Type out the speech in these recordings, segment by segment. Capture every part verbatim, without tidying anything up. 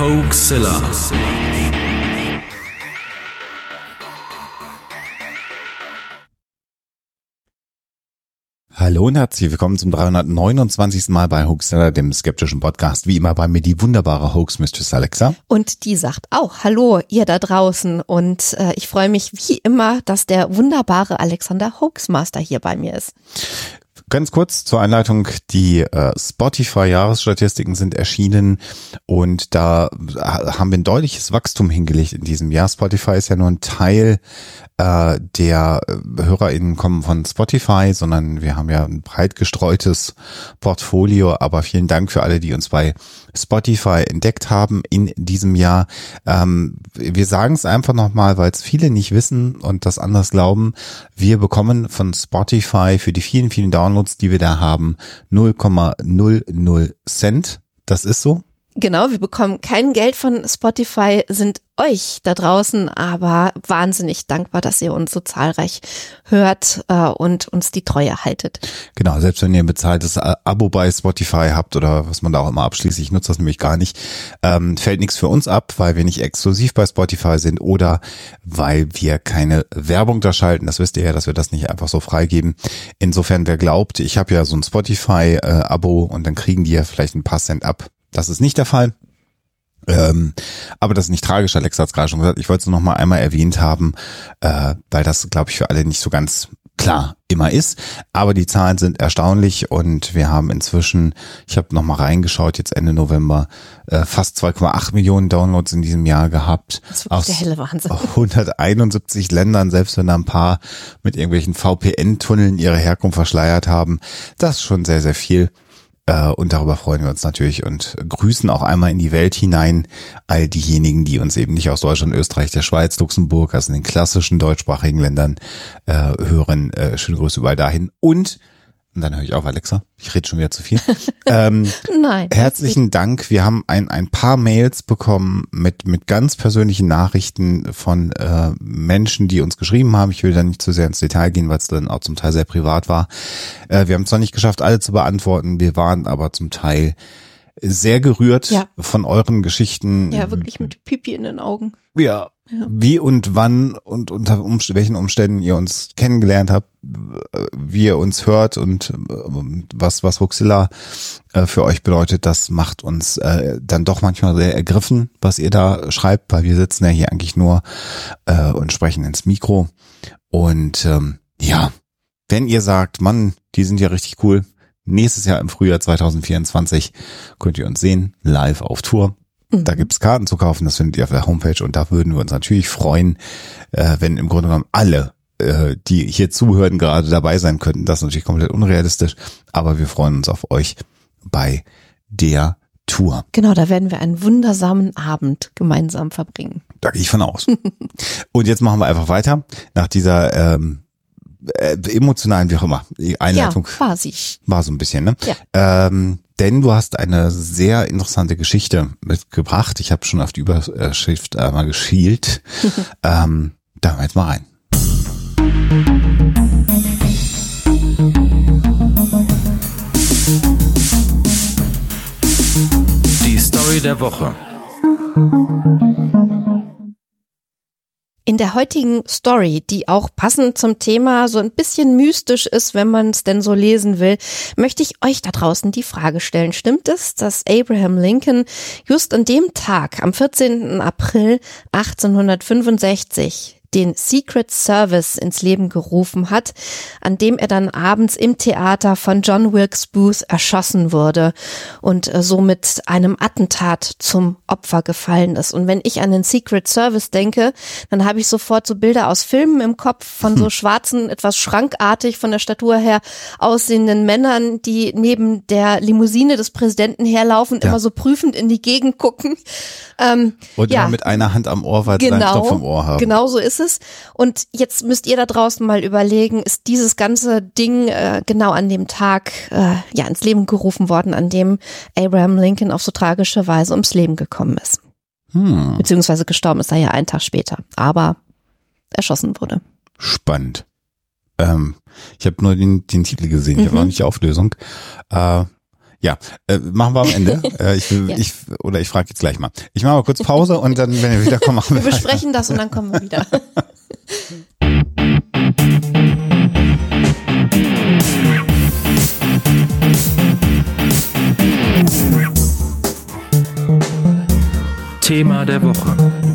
Hoaxilla. Hallo und herzlich willkommen zum dreihundertneunundzwanzigsten Mal bei Hoaxilla, dem skeptischen Podcast. Wie immer bei mir die wunderbare Hoax-Mistress Alexa. Und die sagt auch Hallo, ihr da draußen. Und äh, ich freue mich wie immer, dass der wunderbare Alexander Hoaxmaster hier bei mir ist. Ganz kurz zur Einleitung, die äh, Spotify-Jahresstatistiken sind erschienen und da haben wir ein deutliches Wachstum hingelegt in diesem Jahr. Spotify ist ja nur ein Teil äh, der HörerInnen kommen von Spotify, sondern wir haben ja ein breit gestreutes Portfolio, aber vielen Dank für alle, die uns bei Spotify entdeckt haben in diesem Jahr. Ähm, wir sagen es einfach nochmal, weil es viele nicht wissen und das anders glauben. Wir bekommen von Spotify für die vielen, vielen Downloads, die wir da haben, null Komma null null Cent. Das ist so. Genau, wir bekommen kein Geld von Spotify, sind euch da draußen aber wahnsinnig dankbar, dass ihr uns so zahlreich hört äh, und uns die Treue haltet. Genau, selbst wenn ihr ein bezahltes Abo bei Spotify habt oder was man da auch immer abschließt, ich nutze das nämlich gar nicht, ähm, fällt nichts für uns ab, weil wir nicht exklusiv bei Spotify sind oder weil wir keine Werbung da schalten. Das wisst ihr ja, dass wir das nicht einfach so freigeben. Insofern, wer glaubt, ich habe ja so ein Spotify-Abo und dann kriegen die ja vielleicht ein paar Cent ab. Das ist nicht der Fall. Ähm, aber das ist nicht tragisch, Alexa hat es gerade schon gesagt. Ich wollte es noch mal einmal erwähnt haben, äh, weil das, glaube ich, für alle nicht so ganz klar immer ist. Aber die Zahlen sind erstaunlich und wir haben inzwischen, ich habe noch mal reingeschaut, jetzt Ende November, äh, fast zwei Komma acht Millionen Downloads in diesem Jahr gehabt. Das ist wirklich der helle Wahnsinn. Aus hunderteinundsiebzig Ländern, selbst wenn da ein paar mit irgendwelchen V P N-Tunneln ihre Herkunft verschleiert haben. Das ist schon sehr, sehr viel. Und darüber freuen wir uns natürlich und grüßen auch einmal in die Welt hinein all diejenigen, die uns eben nicht aus Deutschland, Österreich, der Schweiz, Luxemburg, also in den klassischen deutschsprachigen Ländern äh, hören. Äh, schöne Grüße überall dahin. Und, und dann höre ich auf, Alexa, ich rede schon wieder zu viel. ähm, Nein. Herzlichen Dank. Wir haben ein ein paar Mails bekommen mit mit ganz persönlichen Nachrichten von äh, Menschen, die uns geschrieben haben. Ich will da nicht zu sehr ins Detail gehen, weil es dann auch zum Teil sehr privat war. Äh, wir haben es zwar nicht geschafft, alle zu beantworten. Wir waren aber zum Teil sehr gerührt ja. von euren Geschichten. Ja, wirklich mit Pipi in den Augen. Ja. Ja. Wie und wann und unter Umst- welchen Umständen ihr uns kennengelernt habt, wie ihr uns hört und was was Hoaxilla äh, für euch bedeutet, das macht uns äh, dann doch manchmal sehr ergriffen, was ihr da schreibt, weil wir sitzen ja hier eigentlich nur äh, und sprechen ins Mikro. Und ähm, ja, wenn ihr sagt, Mann, die sind ja richtig cool, nächstes Jahr im Frühjahr zwanzig vierundzwanzig könnt ihr uns sehen, live auf Tour. Da gibt's Karten zu kaufen, das findet ihr auf der Homepage und da würden wir uns natürlich freuen, äh, wenn im Grunde genommen alle, äh, die hier zuhören, gerade dabei sein könnten. Das ist natürlich komplett unrealistisch, aber wir freuen uns auf euch bei der Tour. Genau, da werden wir einen wundersamen Abend gemeinsam verbringen. Da gehe ich von aus. Und jetzt machen wir einfach weiter nach dieser ähm, äh, emotionalen, wie auch immer, Einleitung. Ja, quasi. War so ein bisschen, ne? Ja. Ähm, Denn du hast eine sehr interessante Geschichte mitgebracht. Ich habe schon auf die Überschrift einmal geschielt. ähm, da hören wir jetzt mal rein. Die Story der Woche. In der heutigen Story, die auch passend zum Thema so ein bisschen mystisch ist, wenn man es denn so lesen will, möchte ich euch da draußen die Frage stellen. Stimmt es, dass Abraham Lincoln just an dem Tag, am vierzehnten April achtzehnhundertfünfundsechzig, den Secret Service ins Leben gerufen hat, an dem er dann abends im Theater von John Wilkes Booth erschossen wurde und äh, somit einem Attentat zum Opfer gefallen ist. Und wenn ich an den Secret Service denke, dann habe ich sofort so Bilder aus Filmen im Kopf von so schwarzen, etwas schrankartig von der Statur her aussehenden Männern, die neben der Limousine des Präsidenten herlaufen und ja. immer so prüfend in die Gegend gucken. Ähm, und ja. immer mit einer Hand am Ohr, weil sie einen Knopf im Ohr haben. Genau so ist es. Und jetzt müsst ihr da draußen mal überlegen, ist dieses ganze Ding äh, genau an dem Tag äh, ja ins Leben gerufen worden, an dem Abraham Lincoln auf so tragische Weise ums Leben gekommen ist. Hm. Beziehungsweise gestorben ist er ja einen Tag später, aber erschossen wurde. Spannend. Ähm, ich habe nur den, den Titel gesehen, ich mhm. habe noch nicht die Auflösung. Äh, Ja, äh, machen wir am Ende. äh, ich, will, ja. ich Oder ich frage jetzt gleich mal. Ich mache mal kurz Pause und dann, wenn wir wiederkommen, machen wir Wir besprechen das und dann kommen wir wieder. Thema der Woche.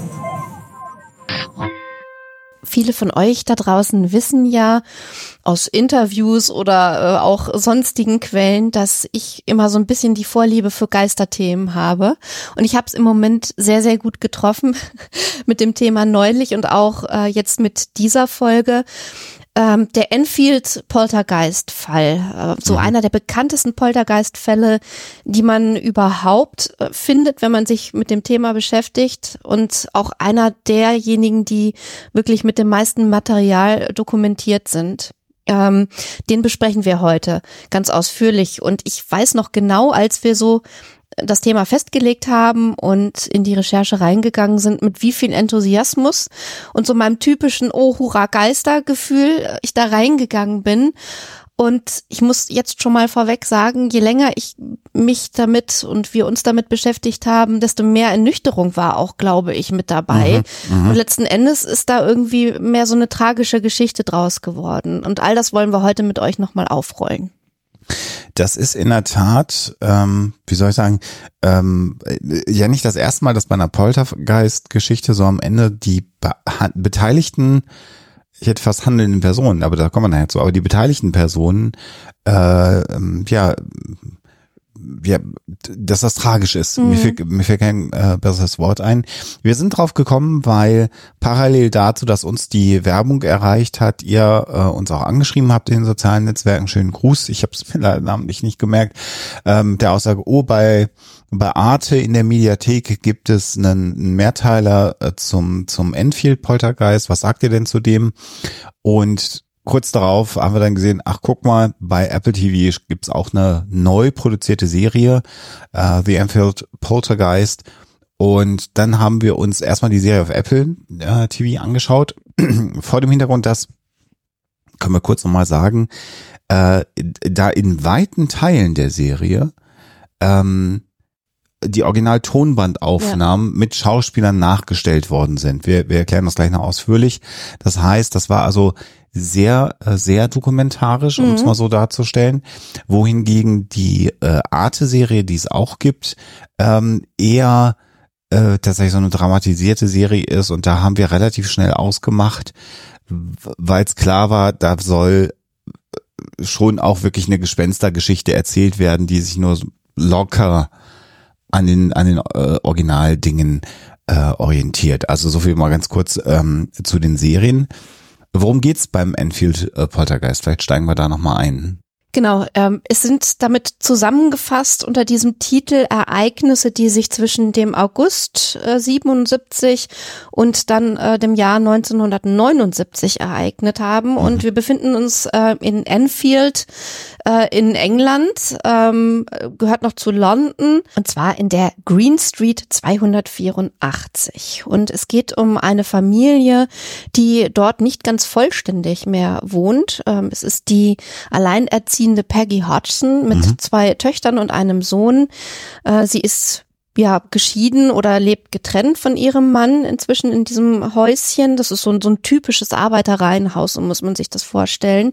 Viele von euch da draußen wissen ja aus Interviews oder äh, auch sonstigen Quellen, dass ich immer so ein bisschen die Vorliebe für Geisterthemen habe. Und ich habe es im Moment sehr, sehr gut getroffen mit dem Thema neulich und auch äh, jetzt mit dieser Folge. Ähm, der Enfield-Poltergeist-Fall, äh, so mhm. einer der bekanntesten Poltergeist-Fälle, die man überhaupt äh, findet, wenn man sich mit dem Thema beschäftigt, und auch einer derjenigen, die wirklich mit dem meisten Material dokumentiert sind. Ähm, den besprechen wir heute ganz ausführlich, und ich weiß noch genau, als wir so das Thema festgelegt haben und in die Recherche reingegangen sind, mit wie viel Enthusiasmus und so meinem typischen Oh, Hurra, Geister-Gefühl ich da reingegangen bin. Und ich muss jetzt schon mal vorweg sagen, je länger ich mich damit und wir uns damit beschäftigt haben, desto mehr Ernüchterung war auch, glaube ich, mit dabei. Mhm, und letzten Endes ist da irgendwie mehr so eine tragische Geschichte draus geworden. Und all das wollen wir heute mit euch nochmal aufrollen. Das ist in der Tat, ähm, wie soll ich sagen, ähm, ja nicht das erste Mal, dass bei einer Poltergeist-Geschichte so am Ende die be- beteiligten, ich hätte fast handelnden Personen, aber da kommen wir nachher zu, aber die beteiligten Personen, äh, ähm, ja, ja, dass das tragisch ist. Mhm. Mir fällt, mir fällt kein äh, besseres Wort ein. Wir sind drauf gekommen, weil parallel dazu, dass uns die Werbung erreicht hat, ihr äh, uns auch angeschrieben habt in den sozialen Netzwerken. Schönen Gruß. Ich habe es mir leider namentlich nicht gemerkt. Ähm, der Aussage, oh, bei bei Arte in der Mediathek gibt es einen, einen Mehrteiler äh, zum zum Enfield-Poltergeist. Was sagt ihr denn zu dem? Und kurz darauf haben wir dann gesehen, ach guck mal, bei Apple T V gibt's auch eine neu produzierte Serie, uh, The Enfield Poltergeist. Und dann haben wir uns erstmal die Serie auf Apple uh, T V angeschaut. Vor dem Hintergrund, dass, können wir kurz nochmal sagen, uh, da in weiten Teilen der Serie ähm, die Original-Tonbandaufnahmen ja. mit Schauspielern nachgestellt worden sind. Wir, wir erklären das gleich noch ausführlich. Das heißt, das war also sehr, sehr dokumentarisch, um mhm. es mal so darzustellen, wohingegen die äh, Arte-Serie, die es auch gibt, ähm, eher äh, tatsächlich so eine dramatisierte Serie ist, und da haben wir relativ schnell ausgemacht, weil es klar war, da soll schon auch wirklich eine Gespenstergeschichte erzählt werden, die sich nur locker an den an den äh, Originaldingen äh, orientiert. Also so viel mal ganz kurz ähm, zu den Serien. Worum geht's beim Enfield äh, Poltergeist? Vielleicht steigen wir da nochmal ein. Genau, ähm, es sind damit zusammengefasst unter diesem Titel Ereignisse, die sich zwischen dem August äh, siebenundsiebzig und dann äh, dem Jahr neunzehnhundertneunundsiebzig ereignet haben. Mhm. Und wir befinden uns äh, in Enfield äh, in England, ähm, gehört noch zu London, und zwar in der Green Street zweihundertvierundachtzig. Und es geht um eine Familie, die dort nicht ganz vollständig mehr wohnt. Ähm, es ist die alleinerziehende Peggy Hodgson mit mhm. zwei Töchtern und einem Sohn. Äh, sie ist ja geschieden oder lebt getrennt von ihrem Mann inzwischen in diesem Häuschen. Das ist so ein, so ein typisches Arbeitereihenhaus, so muss man sich das vorstellen.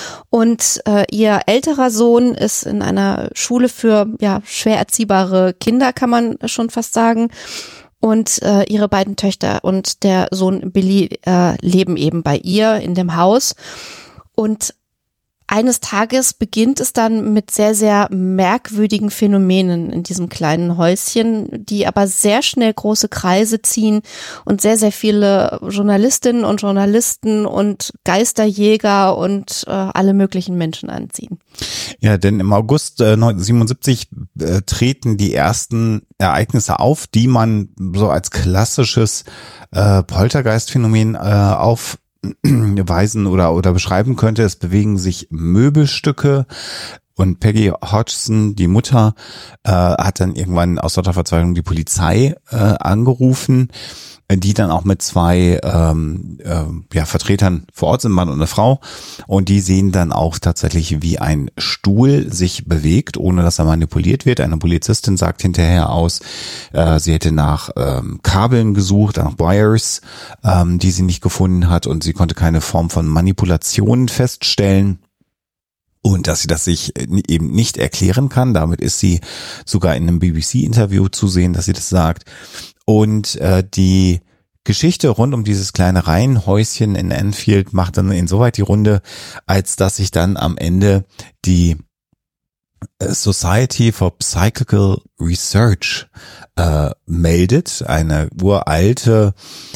Und äh, ihr älterer Sohn ist in einer Schule für ja schwer erziehbare Kinder, kann man schon fast sagen. Und äh, ihre beiden Töchter und der Sohn Billy äh, leben eben bei ihr in dem Haus. Und eines Tages beginnt es dann mit sehr, sehr merkwürdigen Phänomenen in diesem kleinen Häuschen, die aber sehr schnell große Kreise ziehen und sehr, sehr viele Journalistinnen und Journalisten und Geisterjäger und äh, alle möglichen Menschen anziehen. Ja, denn im August äh, neunzehnhundertsiebenundsiebzig äh, treten die ersten Ereignisse auf, die man so als klassisches äh, Poltergeist-Phänomen äh, auf weisen oder oder beschreiben könnte. Es bewegen sich Möbelstücke, und Peggy Hodgson, die Mutter, äh, hat dann irgendwann aus lauter Verzweiflung die Polizei äh, angerufen. die dann auch mit zwei ähm, äh, ja, Vertretern vor Ort sind, Mann und eine Frau. Und die sehen dann auch tatsächlich, wie ein Stuhl sich bewegt, ohne dass er manipuliert wird. Eine Polizistin sagt hinterher aus, äh, sie hätte nach ähm, Kabeln gesucht, nach Wires, ähm, die sie nicht gefunden hat, und sie konnte keine Form von Manipulation feststellen. Und dass sie das sich eben nicht erklären kann. Damit ist sie sogar in einem B B C-Interview zu sehen, dass sie das sagt. Und äh, die Geschichte rund um dieses kleine Reihenhäuschen in Enfield macht dann insoweit die Runde, als dass sich dann am Ende die Society for Psychical Research äh, meldet, eine uralte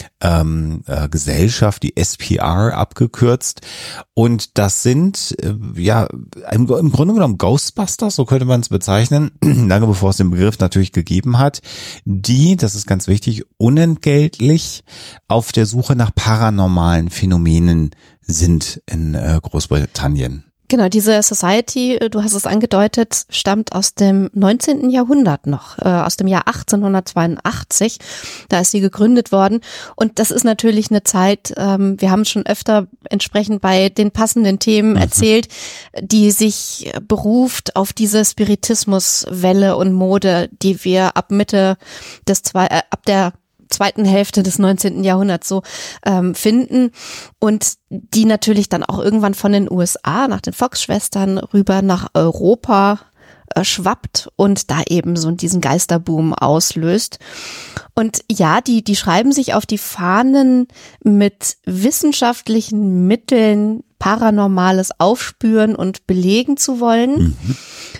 ähm, äh, Gesellschaft, die S P R abgekürzt, und das sind äh, ja im, im Grunde genommen Ghostbusters, so könnte man es bezeichnen, lange bevor es den Begriff natürlich gegeben hat, die, das ist ganz wichtig, unentgeltlich auf der Suche nach paranormalen Phänomenen sind in äh, Großbritannien. Genau, diese Society, du hast es angedeutet, stammt aus dem neunzehnten Jahrhundert noch, äh, aus dem Jahr achtzehnhundertzweiundachtzig. Da ist sie gegründet worden. Und das ist natürlich eine Zeit, ähm, wir haben es schon öfter entsprechend bei den passenden Themen mhm. erzählt, die sich beruft auf diese Spiritismuswelle und Mode, die wir ab Mitte des zwei, äh, ab der zweiten Hälfte des neunzehnten Jahrhunderts so ähm, finden, und die natürlich dann auch irgendwann von den U S A nach den Fox-Schwestern rüber nach Europa äh, schwappt und da eben so diesen Geisterboom auslöst. Und ja, die die schreiben sich auf die Fahnen, mit wissenschaftlichen Mitteln Paranormales aufspüren und belegen zu wollen. Mhm.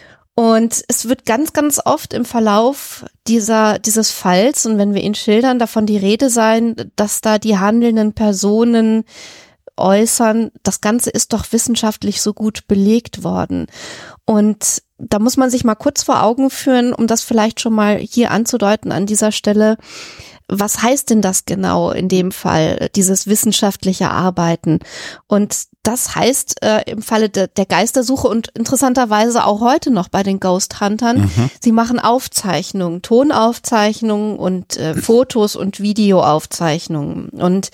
Und es wird ganz, ganz oft im Verlauf dieser dieses Falls, und wenn wir ihn schildern, davon die Rede sein, dass da die handelnden Personen äußern, das Ganze ist doch wissenschaftlich so gut belegt worden. Und da muss man sich mal kurz vor Augen führen, um das vielleicht schon mal hier anzudeuten an dieser Stelle. Was heißt denn das genau in dem Fall, dieses wissenschaftliche Arbeiten? Und das heißt äh, im Falle de, der Geistersuche und interessanterweise auch heute noch bei den Ghost Huntern, mhm. sie machen Aufzeichnungen, Tonaufzeichnungen und äh, Fotos und Videoaufzeichnungen. Und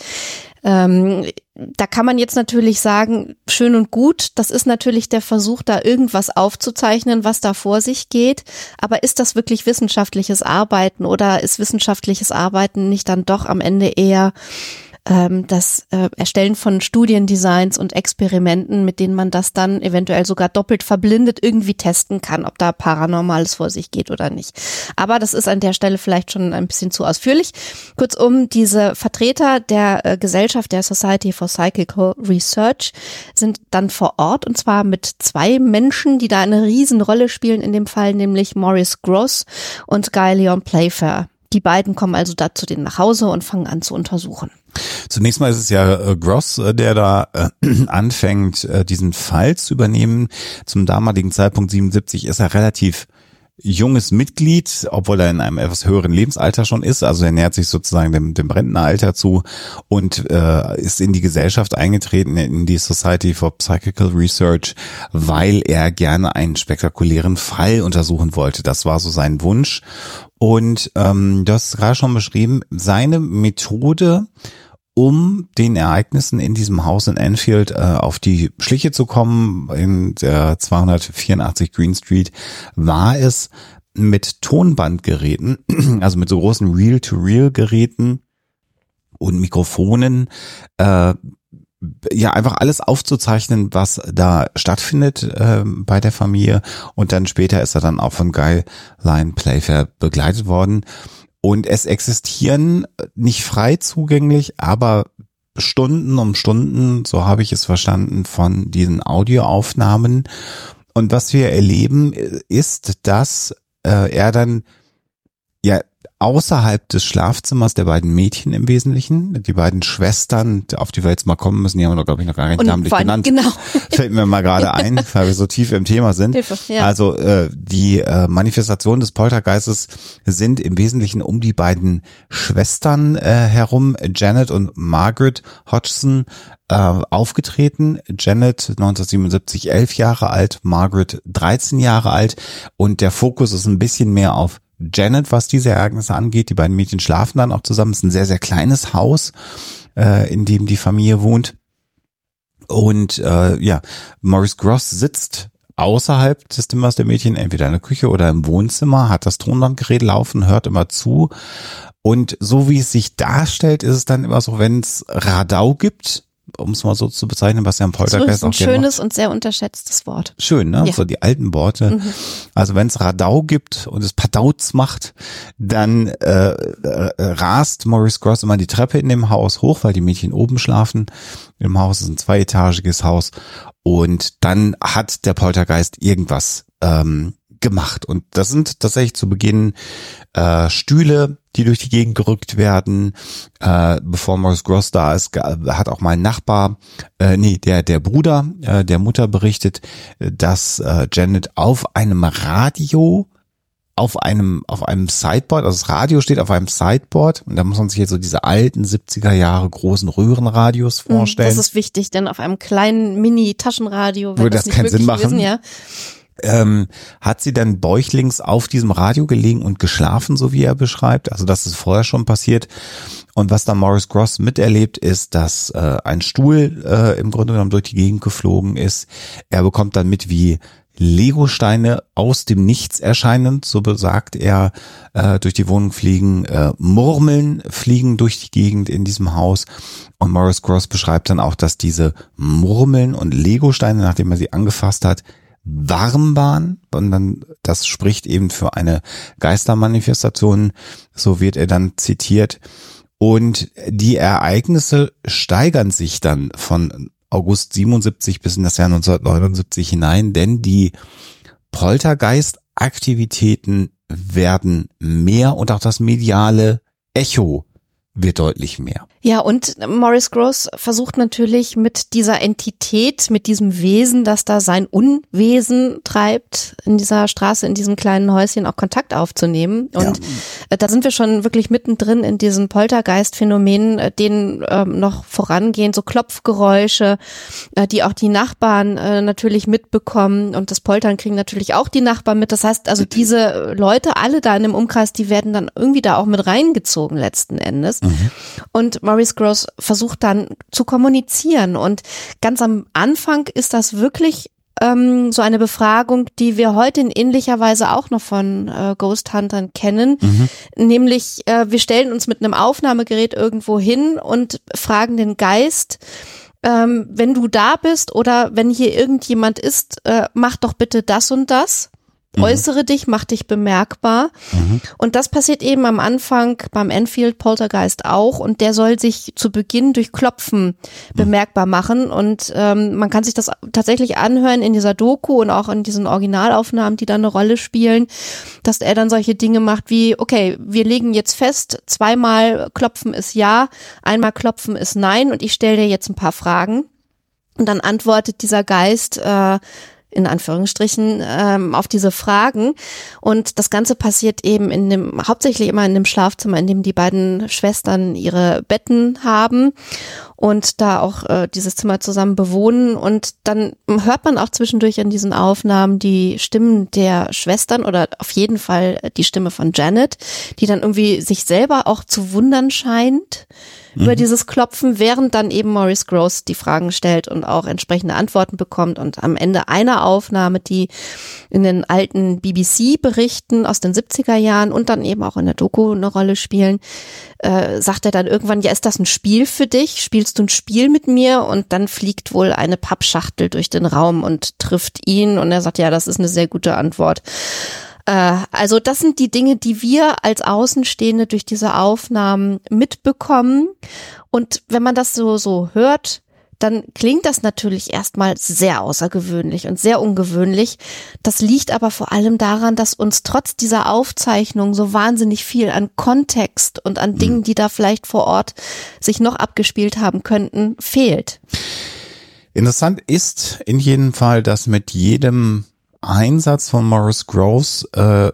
ähm, da kann man jetzt natürlich sagen, schön und gut, das ist natürlich der Versuch, da irgendwas aufzuzeichnen, was da vor sich geht. Aber ist das wirklich wissenschaftliches Arbeiten, oder ist wissenschaftliches Arbeiten nicht dann doch am Ende eher ähm, das äh, Erstellen von Studiendesigns und Experimenten, mit denen man das dann eventuell sogar doppelt verblindet irgendwie testen kann, ob da Paranormales vor sich geht oder nicht. Aber das ist an der Stelle vielleicht schon ein bisschen zu ausführlich. Kurzum, diese Vertreter der äh, Gesellschaft, der Society for Psychical Research, sind dann vor Ort, und zwar mit zwei Menschen, die da eine Riesenrolle spielen in dem Fall, nämlich Maurice Grosse und Guy Leon Playfair. Die beiden kommen also da zu denen nach Hause und fangen an zu untersuchen. Zunächst mal ist es ja äh, Gross, äh, der da äh, anfängt, äh, diesen Fall zu übernehmen. Zum damaligen Zeitpunkt siebenundsiebzig ist er relativ junges Mitglied, obwohl er in einem etwas höheren Lebensalter schon ist. Also er nähert sich sozusagen dem, dem Rentneralter zu und äh, ist in die Gesellschaft eingetreten, in die Society for Psychical Research, weil er gerne einen spektakulären Fall untersuchen wollte. Das war so sein Wunsch. Und ähm, du hast es gerade schon beschrieben, seine Methode, um den Ereignissen in diesem Haus in Enfield äh, auf die Schliche zu kommen, in der zweihundertvierundachtzig Green Street, war es, mit Tonbandgeräten, also mit so großen Reel-to-Reel-Geräten und Mikrofonen, äh, ja, einfach alles aufzuzeichnen, was da stattfindet äh, bei der Familie. Und dann später ist er dann auch von Guy Leon Playfair begleitet worden. Und es existieren nicht frei zugänglich, aber Stunden um Stunden, so habe ich es verstanden, von diesen Audioaufnahmen. Und was wir erleben, ist, dass äh, er dann ja außerhalb des Schlafzimmers der beiden Mädchen im Wesentlichen, die beiden Schwestern, auf die wir jetzt mal kommen müssen, die haben wir, glaube ich, noch gar nicht namentlich genannt. Genau. Fällt mir mal gerade ein, weil wir so tief im Thema sind. Hilfe, ja. Also äh, die äh, Manifestationen des Poltergeistes sind im Wesentlichen um die beiden Schwestern äh, herum, Janet und Margaret Hodgson, äh, aufgetreten. Janet neunzehnhundertsiebenundsiebzig elf Jahre alt, Margaret dreizehn Jahre alt, und der Fokus ist ein bisschen mehr auf Janet, was diese Ereignisse angeht. Die beiden Mädchen schlafen dann auch zusammen. Es ist ein sehr, sehr kleines Haus, äh, in dem die Familie wohnt. Und äh, ja, Maurice Gross sitzt außerhalb des Zimmers der Mädchen, entweder in der Küche oder im Wohnzimmer, hat das Tonbandgerät laufen, hört immer zu. Und so wie es sich darstellt, ist es dann immer so, wenn es Radau gibt, um es mal so zu bezeichnen, was ja im Poltergeist auch gerne macht. Das ist ein schönes und sehr unterschätztes Wort. Schön, ne? Ja. So die alten Worte. Mhm. Also wenn es Radau gibt und es Padauts macht, dann äh, äh, rast Maurice Gross immer die Treppe in dem Haus hoch, weil die Mädchen oben schlafen. Im Haus ist ein zweietagiges Haus. Und dann hat der Poltergeist irgendwas ähm, gemacht. Und das sind tatsächlich zu Beginn äh, Stühle, die durch die Gegend gerückt werden. Äh, bevor Maurice Gross da ist, hat auch mal ein Nachbar, äh, nee, der der Bruder äh, der Mutter berichtet, dass äh, Janet auf einem Radio, auf einem auf einem Sideboard, also das Radio steht auf einem Sideboard, und da muss man sich jetzt so diese alten siebziger Jahre großen Röhrenradios vorstellen. Das ist wichtig, denn auf einem kleinen Mini-Taschenradio würde das, das keinen Sinn machen. Gewesen, ja. Ähm, hat sie dann bäuchlings auf diesem Radio gelegen und geschlafen, so wie er beschreibt. Also das ist vorher schon passiert. Und was dann Maurice Gross miterlebt, ist, dass äh, ein Stuhl äh, im Grunde genommen durch die Gegend geflogen ist. Er bekommt dann mit, wie Legosteine aus dem Nichts erscheinen, so besagt er, äh, durch die Wohnung fliegen, äh, Murmeln fliegen durch die Gegend in diesem Haus. Und Maurice Gross beschreibt dann auch, dass diese Murmeln und Legosteine, nachdem er sie angefasst hat, warm waren, und dann, das spricht eben für eine Geistermanifestation, so wird er dann zitiert. Und die Ereignisse steigern sich dann von August siebenundsiebzig bis in das Jahr neunzehnhundertneunundsiebzig hinein, denn die Poltergeist-Aktivitäten werden mehr und auch das mediale Echo wird deutlich mehr. Ja, und Maurice Gross versucht natürlich mit dieser Entität, mit diesem Wesen, das da sein Unwesen treibt, in dieser Straße, in diesem kleinen Häuschen auch Kontakt aufzunehmen. Und ja. da sind wir schon wirklich mittendrin in diesen Poltergeist-Phänomenen, denen ähm, noch vorangehen, so Klopfgeräusche, äh, die auch die Nachbarn äh, natürlich mitbekommen, und das Poltern kriegen natürlich auch die Nachbarn mit. Das heißt also, diese Leute, alle da in dem Umkreis, die werden dann irgendwie da auch mit reingezogen letzten Endes. Mhm. Und Maurice Gross versucht dann zu kommunizieren, und ganz am Anfang ist das wirklich ähm, so eine Befragung, die wir heute in ähnlicher Weise auch noch von äh, Ghost Huntern kennen, mhm. nämlich äh, wir stellen uns mit einem Aufnahmegerät irgendwo hin und fragen den Geist, ähm, wenn du da bist oder wenn hier irgendjemand ist, äh, mach doch bitte das und das. Mhm. Äußere dich, mach dich bemerkbar. Mhm. Und das passiert eben am Anfang beim Enfield Poltergeist auch, und der soll sich zu Beginn durch Klopfen mhm. bemerkbar machen, und ähm, man kann sich das tatsächlich anhören in dieser Doku und auch in diesen Originalaufnahmen, die da eine Rolle spielen, dass er dann solche Dinge macht wie, okay, wir legen jetzt fest, zweimal klopfen ist ja, einmal klopfen ist nein, und ich stelle dir jetzt ein paar Fragen, und dann antwortet dieser Geist äh, in Anführungsstrichen, ähm, auf diese Fragen. Und das Ganze passiert eben in dem, hauptsächlich immer in dem Schlafzimmer, in dem die beiden Schwestern ihre Betten haben und da auch äh, dieses Zimmer zusammen bewohnen. Und dann hört man auch zwischendurch in diesen Aufnahmen die Stimmen der Schwestern, oder auf jeden Fall die Stimme von Janet, die dann irgendwie sich selber auch zu wundern scheint mhm. über dieses Klopfen, während dann eben Maurice Gross die Fragen stellt und auch entsprechende Antworten bekommt. Und am Ende einer Aufnahme, die in den alten B B C-Berichten aus den siebziger Jahren und dann eben auch in der Doku eine Rolle spielen, äh, sagt er dann irgendwann, ja, ist das ein Spiel für dich? Spielst du ein Spiel mit mir? Und dann fliegt wohl eine Pappschachtel durch den Raum und trifft ihn, und er sagt, ja, das ist eine sehr gute Antwort. Äh, also das sind die Dinge, die wir als Außenstehende durch diese Aufnahmen mitbekommen, und wenn man das so so hört, dann klingt das natürlich erstmal sehr außergewöhnlich und sehr ungewöhnlich. Das liegt aber vor allem daran, dass uns trotz dieser Aufzeichnung so wahnsinnig viel an Kontext und an Dingen, die da vielleicht vor Ort sich noch abgespielt haben könnten, fehlt. Interessant ist in jedem Fall, dass mit jedem Einsatz von Maurice Gross äh,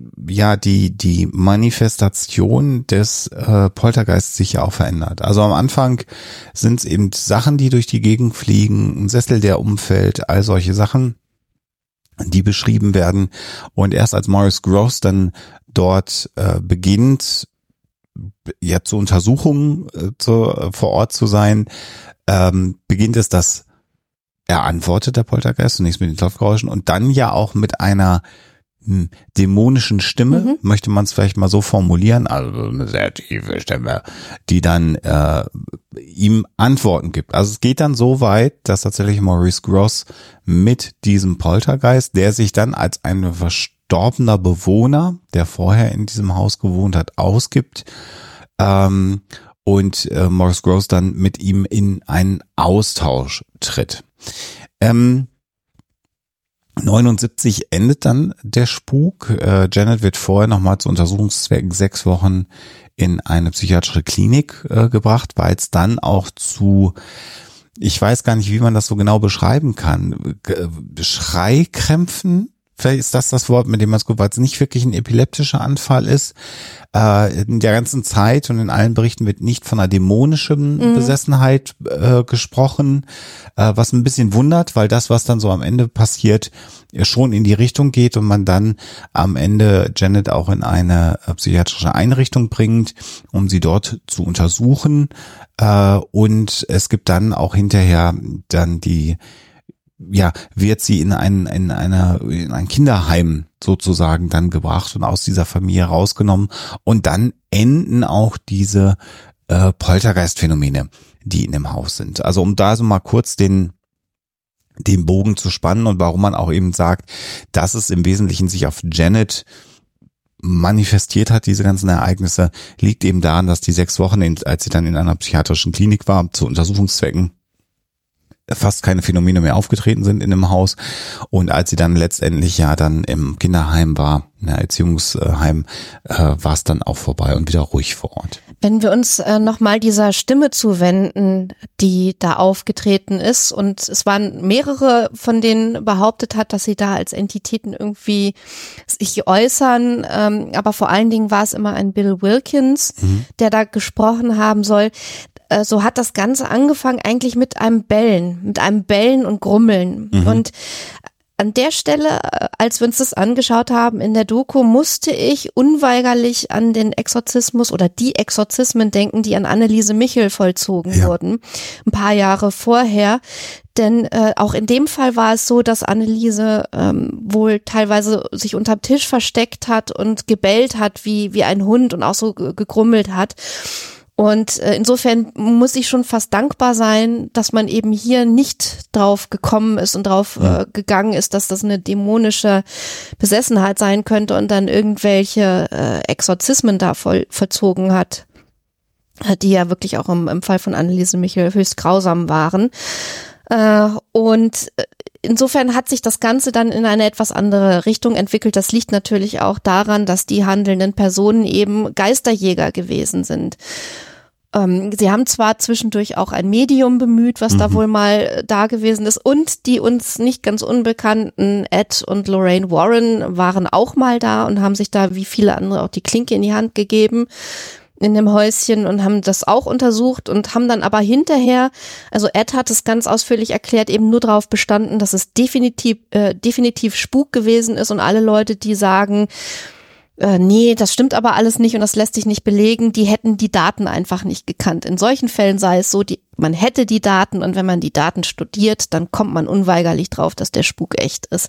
ja die die Manifestation des äh, Poltergeists sich ja auch verändert. Also am Anfang sind es eben Sachen, die durch die Gegend fliegen, ein Sessel, der umfällt, all solche Sachen, die beschrieben werden. Und erst als Maurice Gross dann dort äh, beginnt, ja zu Untersuchungen äh, zu, äh, vor Ort zu sein, ähm, beginnt es, dass er antwortet, der Poltergeist, zunächst mit den Klopfgeräuschen und dann ja auch mit einer hm, dämonischen Stimme, mhm. möchte man es vielleicht mal so formulieren, also eine sehr tiefe Stimme, die dann äh, ihm Antworten gibt. Also es geht dann so weit, dass tatsächlich Maurice Grosse mit diesem Poltergeist, der sich dann als ein verstorbener Bewohner, der vorher in diesem Haus gewohnt hat, ausgibt, ähm, und äh, Maurice Grosse dann mit ihm in einen Austausch tritt. Ähm, neunundsiebzig endet dann der Spuk. Äh, Janet wird vorher nochmal zu Untersuchungszwecken sechs Wochen in eine psychiatrische Klinik äh, gebracht, weil es dann auch zu, ich weiß gar nicht, wie man das so genau beschreiben kann, G- Schreikrämpfen. Vielleicht ist das das Wort, mit dem man es gut, weil es nicht wirklich ein epileptischer Anfall ist. Äh, in der ganzen Zeit und in allen Berichten wird nicht von einer dämonischen mhm. Besessenheit äh, gesprochen, äh, was ein bisschen wundert, weil das, was dann so am Ende passiert, schon in die Richtung geht und man dann am Ende Janet auch in eine äh, psychiatrische Einrichtung bringt, um sie dort zu untersuchen. Äh, und es gibt dann auch hinterher dann die ja, wird sie in ein, in einer, in ein Kinderheim sozusagen dann gebracht und aus dieser Familie rausgenommen. Und dann enden auch diese äh, Poltergeist-Phänomene, die in dem Haus sind. Also um da so mal kurz den, den Bogen zu spannen und warum man auch eben sagt, dass es im Wesentlichen sich auf Janet manifestiert hat, diese ganzen Ereignisse, liegt eben daran, dass die sechs Wochen, als sie dann in einer psychiatrischen Klinik war, zu Untersuchungszwecken, fast keine Phänomene mehr aufgetreten sind in dem Haus. Und als sie dann letztendlich ja dann im Kinderheim war, in der Erziehungsheim, äh, war es dann auch vorbei und wieder ruhig vor Ort. Wenn wir uns äh, nochmal dieser Stimme zuwenden, die da aufgetreten ist, und es waren mehrere, von denen behauptet hat, dass sie da als Entitäten irgendwie sich äußern, ähm, aber vor allen Dingen war es immer ein Bill Wilkins, mhm. der da gesprochen haben soll. So hat das Ganze angefangen eigentlich mit einem Bellen, mit einem Bellen und Grummeln. Mhm. Und an der Stelle, als wir uns das angeschaut haben in der Doku, musste ich unweigerlich an den Exorzismus oder die Exorzismen denken, die an Anneliese Michel vollzogen ja. wurden, ein paar Jahre vorher. Denn äh, auch in dem Fall war es so, dass Anneliese ähm, wohl teilweise sich unterm Tisch versteckt hat und gebellt hat wie wie ein Hund und auch so gegrummelt hat. Und äh, insofern muss ich schon fast dankbar sein, dass man eben hier nicht drauf gekommen ist und drauf ja. äh, gegangen ist, dass das eine dämonische Besessenheit sein könnte und dann irgendwelche äh, Exorzismen da voll, vollzogen hat, die ja wirklich auch im, im Fall von Anneliese Michel höchst grausam waren. Äh, und insofern hat sich das Ganze dann in eine etwas andere Richtung entwickelt. Das liegt natürlich auch daran, dass die handelnden Personen eben Geisterjäger gewesen sind. Ähm, sie haben zwar zwischendurch auch ein Medium bemüht, was mhm. da wohl mal da gewesen ist, und die uns nicht ganz unbekannten Ed und Lorraine Warren waren auch mal da und haben sich da wie viele andere auch die Klinke in die Hand gegeben in dem Häuschen und haben das auch untersucht und haben dann aber hinterher, also Ed hat es ganz ausführlich erklärt, eben nur darauf bestanden, dass es definitiv äh, definitiv Spuk gewesen ist, und alle Leute, die sagen, äh, nee, das stimmt aber alles nicht und das lässt sich nicht belegen, die hätten die Daten einfach nicht gekannt. In solchen Fällen sei es so, die, man hätte die Daten, und wenn man die Daten studiert, dann kommt man unweigerlich drauf, dass der Spuk echt ist.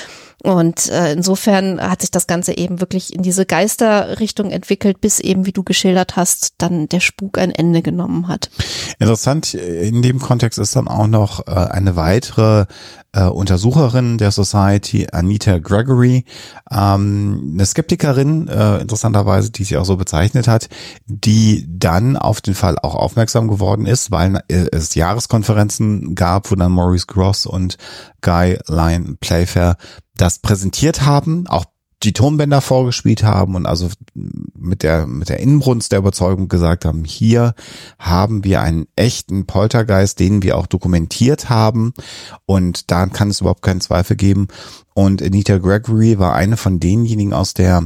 Und äh, insofern hat sich das Ganze eben wirklich in diese Geisterrichtung entwickelt, bis eben, wie du geschildert hast, dann der Spuk ein Ende genommen hat. Interessant in dem Kontext ist dann auch noch äh, eine weitere äh, Untersucherin der Society, Anita Gregory, ähm, eine Skeptikerin, äh, interessanterweise, die sie auch so bezeichnet hat, die dann auf den Fall auch aufmerksam geworden ist, weil es Jahreskonferenzen gab, wo dann Maurice Grosse und Guy Lyon Playfair das präsentiert haben, auch die Tonbänder vorgespielt haben und also mit der mit der Inbrunst der Überzeugung gesagt haben, hier haben wir einen echten Poltergeist, den wir auch dokumentiert haben, und da kann es überhaupt keinen Zweifel geben. Und Anita Gregory war eine von denjenigen aus der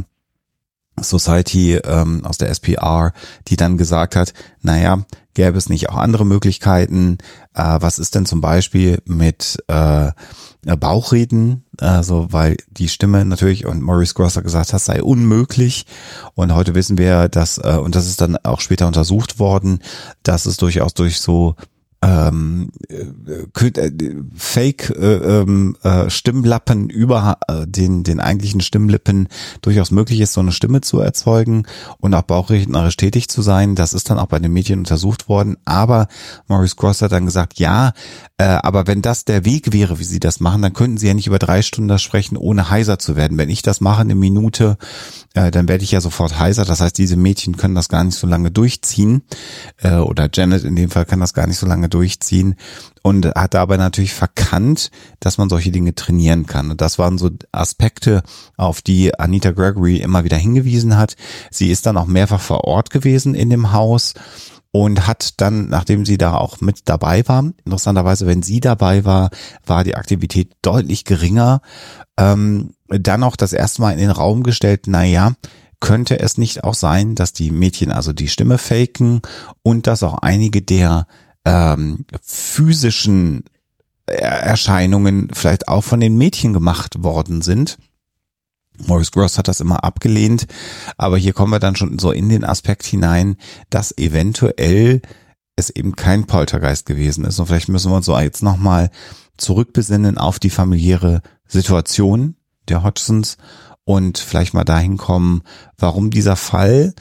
Society, ähm, aus der S P R, die dann gesagt hat, naja, gäbe es nicht auch andere Möglichkeiten? Äh, was ist denn zum Beispiel mit äh, Bauchreden also weil die Stimme natürlich und Maurice Gross hat gesagt, das sei unmöglich und heute wissen wir, dass, äh, und das ist dann auch später untersucht worden, dass es durchaus durch so ähm, äh, Fake äh, äh, Stimmlappen über äh, den den eigentlichen Stimmlippen durchaus möglich ist, so eine Stimme zu erzeugen und auch bauchrednerisch tätig zu sein. Das ist dann auch bei den Medien untersucht worden. Aber Maurice Gross hat dann gesagt, ja, äh, aber wenn das der Weg wäre, wie sie das machen, dann könnten sie ja nicht über drei Stunden das sprechen, ohne heiser zu werden. Wenn ich das mache, eine Minute, äh, dann werde ich ja sofort heiser. Das heißt, diese Mädchen können das gar nicht so lange durchziehen. Äh, oder Janet in dem Fall kann das gar nicht so lange durchziehen und hat dabei natürlich verkannt, dass man solche Dinge trainieren kann. Und das waren so Aspekte, auf die Anita Gregory immer wieder hingewiesen hat. Sie ist dann auch mehrfach vor Ort gewesen in dem Haus und hat dann, nachdem sie da auch mit dabei war, interessanterweise, wenn sie dabei war, war die Aktivität deutlich geringer, ähm, dann auch das erste Mal in den Raum gestellt, naja, könnte es nicht auch sein, dass die Mädchen also die Stimme faken und dass auch einige der ähm, physischen Erscheinungen vielleicht auch von den Mädchen gemacht worden sind. Maurice Gross hat das immer abgelehnt, aber hier kommen wir dann schon so in den Aspekt hinein, dass eventuell es eben kein Poltergeist gewesen ist. Und vielleicht müssen wir uns so jetzt nochmal zurückbesinnen auf die familiäre Situation der Hodgsons und vielleicht mal dahin kommen, warum dieser Fall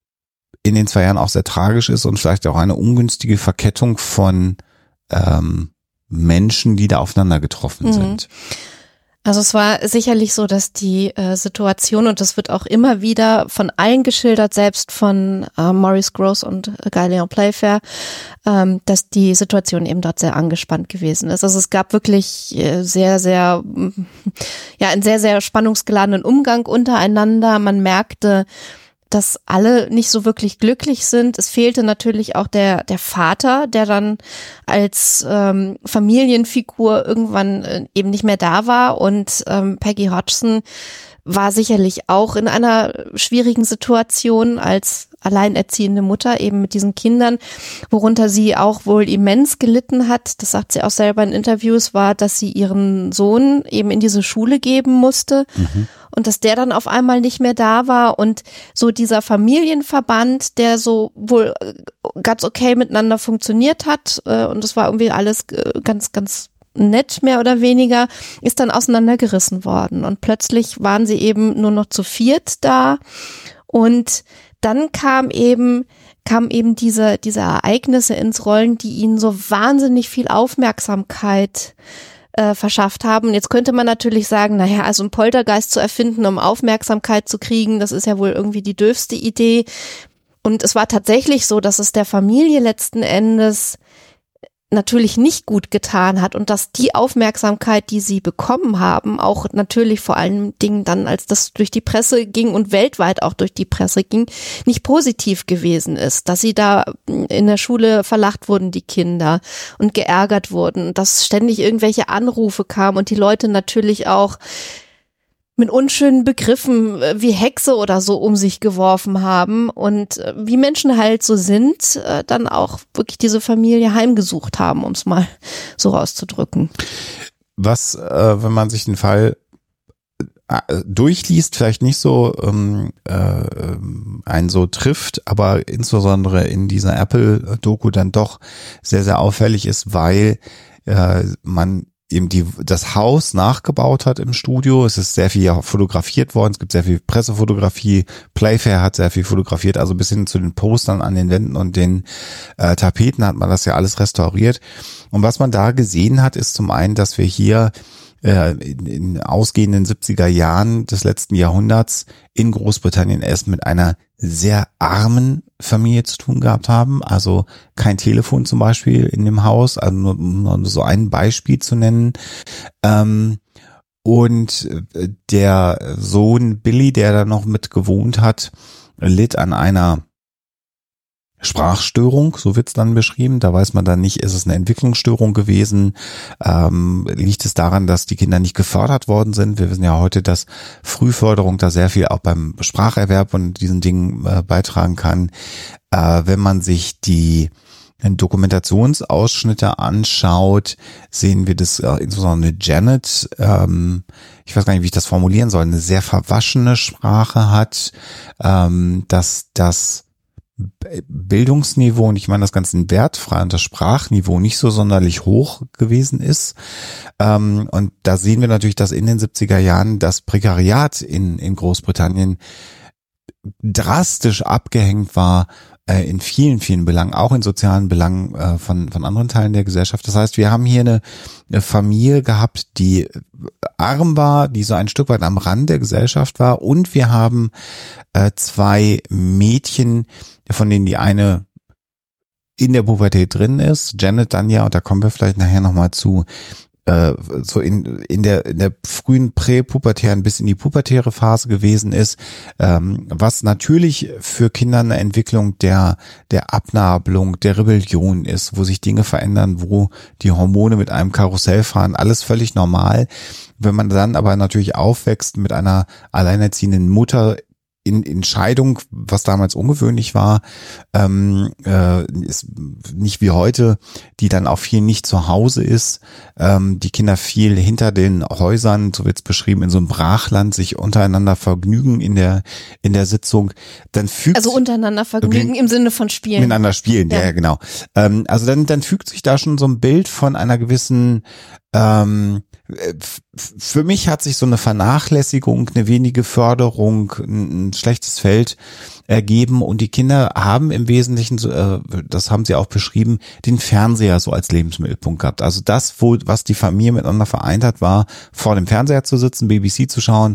in den zwei Jahren auch sehr tragisch ist und vielleicht auch eine ungünstige Verkettung von ähm, Menschen, die da aufeinander getroffen mhm. sind. Also es war sicherlich so, dass die äh, Situation, und das wird auch immer wieder von allen geschildert, selbst von äh, Maurice Gross und äh, Guy Leon Playfair, ähm, dass die Situation eben dort sehr angespannt gewesen ist. Also es gab wirklich äh, sehr, sehr, ja, einen sehr, sehr spannungsgeladenen Umgang untereinander. Man merkte, dass alle nicht so wirklich glücklich sind. Es fehlte natürlich auch der der Vater, der dann als ähm, Familienfigur irgendwann äh, eben nicht mehr da war. Und ähm, Peggy Hodgson war sicherlich auch in einer schwierigen Situation als alleinerziehende Mutter eben mit diesen Kindern, worunter sie auch wohl immens gelitten hat. Das sagt sie auch selber in Interviews, war, dass sie ihren Sohn eben in diese Schule geben musste. Mhm. Und dass der dann auf einmal nicht mehr da war und so dieser Familienverband, der so wohl ganz okay miteinander funktioniert hat und das war irgendwie alles ganz, ganz nett mehr oder weniger, ist dann auseinandergerissen worden und plötzlich waren sie eben nur noch zu viert da und dann kam eben kamen eben diese, diese Ereignisse ins Rollen, die ihnen so wahnsinnig viel Aufmerksamkeit Äh, verschafft haben. Jetzt könnte man natürlich sagen, naja, also einen Poltergeist zu erfinden, um Aufmerksamkeit zu kriegen, das ist ja wohl irgendwie die dürfste Idee. Und es war tatsächlich so, dass es der Familie letzten Endes natürlich nicht gut getan hat und dass die Aufmerksamkeit, die sie bekommen haben, auch natürlich vor allen Dingen dann, als das durch die Presse ging und weltweit auch durch die Presse ging, nicht positiv gewesen ist, dass sie da in der Schule verlacht wurden, die Kinder, und geärgert wurden, dass ständig irgendwelche Anrufe kamen und die Leute natürlich auch mit unschönen Begriffen wie Hexe oder so um sich geworfen haben und wie Menschen halt so sind, dann auch wirklich diese Familie heimgesucht haben, um es mal so rauszudrücken. Was, äh, wenn man sich den Fall äh, durchliest, vielleicht nicht so ähm, äh, einen so trifft, aber insbesondere in dieser Apple-Doku dann doch sehr, sehr auffällig ist, weil äh, man eben die, das Haus nachgebaut hat im Studio. Es ist sehr viel fotografiert worden. Es gibt sehr viel Pressefotografie. Playfair hat sehr viel fotografiert. Also bis hin zu den Postern an den Wänden und den äh, Tapeten hat man das ja alles restauriert. Und was man da gesehen hat, ist zum einen, dass wir hier äh, in, in ausgehenden siebziger Jahren des letzten Jahrhunderts in Großbritannien erst mit einer sehr armen Familie zu tun gehabt haben, also kein Telefon zum Beispiel in dem Haus, also nur, nur so ein Beispiel zu nennen. Ähm, und der Sohn Billy, der da noch mit gewohnt hat, litt an einer Sprachstörung, so wird's dann beschrieben. Da weiß man dann nicht, ist es eine Entwicklungsstörung gewesen? Ähm, liegt es daran, dass die Kinder nicht gefördert worden sind? Wir wissen ja heute, dass Frühförderung da sehr viel auch beim Spracherwerb und diesen Dingen äh, beitragen kann. Äh, wenn man sich die Dokumentationsausschnitte anschaut, sehen wir das äh, insbesondere Janet, ähm, ich weiß gar nicht, wie ich das formulieren soll, eine sehr verwaschene Sprache hat, ähm, dass das Bildungsniveau, und ich meine das Ganze wertfrei, und das Sprachniveau nicht so sonderlich hoch gewesen ist. Ähm, und da sehen wir natürlich, dass in den siebziger Jahren das Prekariat in, in Großbritannien drastisch abgehängt war äh, in vielen, vielen Belangen, auch in sozialen Belangen äh, von, von anderen Teilen der Gesellschaft. Das heißt, wir haben hier eine, eine Familie gehabt, die arm war, die so ein Stück weit am Rand der Gesellschaft war, und wir haben äh, zwei Mädchen, von denen die eine in der Pubertät drin ist, Janet dann ja, und da kommen wir vielleicht nachher nochmal zu, äh, so in, in der, in der frühen präpubertären bis in die pubertäre Phase gewesen ist, ähm, was natürlich für Kinder eine Entwicklung der, der Abnabelung, der Rebellion ist, wo sich Dinge verändern, wo die Hormone mit einem Karussell fahren, alles völlig normal. Wenn man dann aber natürlich aufwächst mit einer alleinerziehenden Mutter, in, in Scheidung, was damals ungewöhnlich war, ähm, äh, ist nicht wie heute, die dann auch viel nicht zu Hause ist, ähm, die Kinder viel hinter den Häusern, so wird's beschrieben, in so einem Brachland sich untereinander vergnügen in der in der Sitzung, dann fügt also untereinander vergnügen im Sinne von Spielen. Miteinander spielen, ja, ja genau. Ähm, also dann dann fügt sich da schon so ein Bild von einer gewissen ähm, für mich hat sich so eine Vernachlässigung, eine wenige Förderung, ein schlechtes Feld ergeben, und die Kinder haben im Wesentlichen, das haben sie auch beschrieben, den Fernseher so als Lebensmittelpunkt gehabt. Also das, wo was die Familie miteinander vereint hat, war vor dem Fernseher zu sitzen, B B C zu schauen.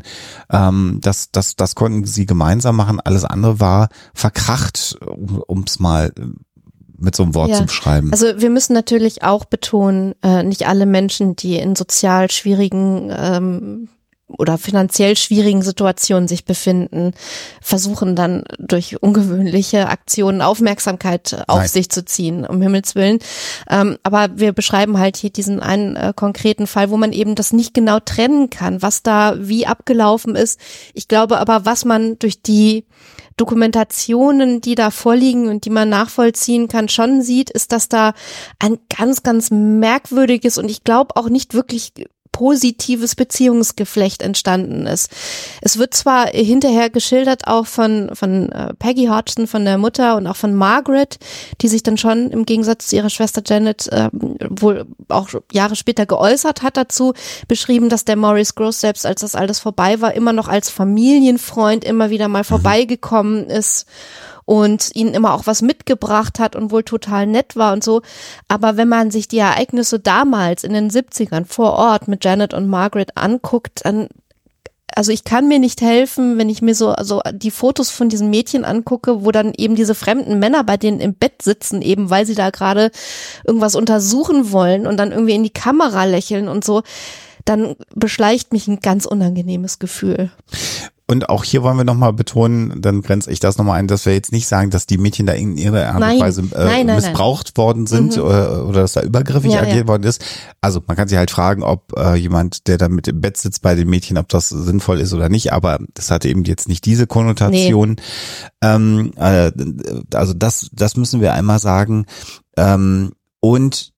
Das, das, das konnten sie gemeinsam machen. Alles andere war verkracht, um es mal mit so einem Wort ja. zu beschreiben. Also wir müssen natürlich auch betonen, äh, nicht alle Menschen, die in sozial schwierigen ähm, oder finanziell schwierigen Situationen sich befinden, versuchen dann durch ungewöhnliche Aktionen Aufmerksamkeit auf Nein. sich zu ziehen, um Himmels Willen. Ähm, aber wir beschreiben halt hier diesen einen äh, konkreten Fall, wo man eben das nicht genau trennen kann, was da wie abgelaufen ist. Ich glaube aber, was man durch die Dokumentationen, die da vorliegen und die man nachvollziehen kann, schon sieht, ist, dass da ein ganz, ganz merkwürdiges und ich glaube auch nicht wirklich positives Beziehungsgeflecht entstanden ist. Es wird zwar hinterher geschildert auch von von Peggy Hodgson, von der Mutter, und auch von Margaret, die sich dann schon im Gegensatz zu ihrer Schwester Janet äh, wohl auch Jahre später geäußert hat dazu, beschrieben, dass der Maurice Grosse, selbst als das alles vorbei war, immer noch als Familienfreund immer wieder mal vorbeigekommen ist und ihnen immer auch was mitgebracht hat und wohl total nett war und so. Aber wenn man sich die Ereignisse damals in den siebzigern vor Ort mit Janet und Margaret anguckt, dann, also ich kann mir nicht helfen, wenn ich mir so also die Fotos von diesen Mädchen angucke, wo dann eben diese fremden Männer bei denen im Bett sitzen, eben weil sie da gerade irgendwas untersuchen wollen und dann irgendwie in die Kamera lächeln und so, dann beschleicht mich ein ganz unangenehmes Gefühl. Und auch hier wollen wir nochmal betonen, dann grenze ich das nochmal ein, dass wir jetzt nicht sagen, dass die Mädchen da in ihrer Art und Weise äh, nein, nein, missbraucht nein. worden sind, mhm. oder, oder dass da übergriffig ja, agiert ja. worden ist. Also man kann sich halt fragen, ob äh, jemand, der da mit im Bett sitzt bei den Mädchen, ob das sinnvoll ist oder nicht, aber das hatte eben jetzt nicht diese Konnotation. Nee. Ähm, äh, also das, das müssen wir einmal sagen. Ähm, und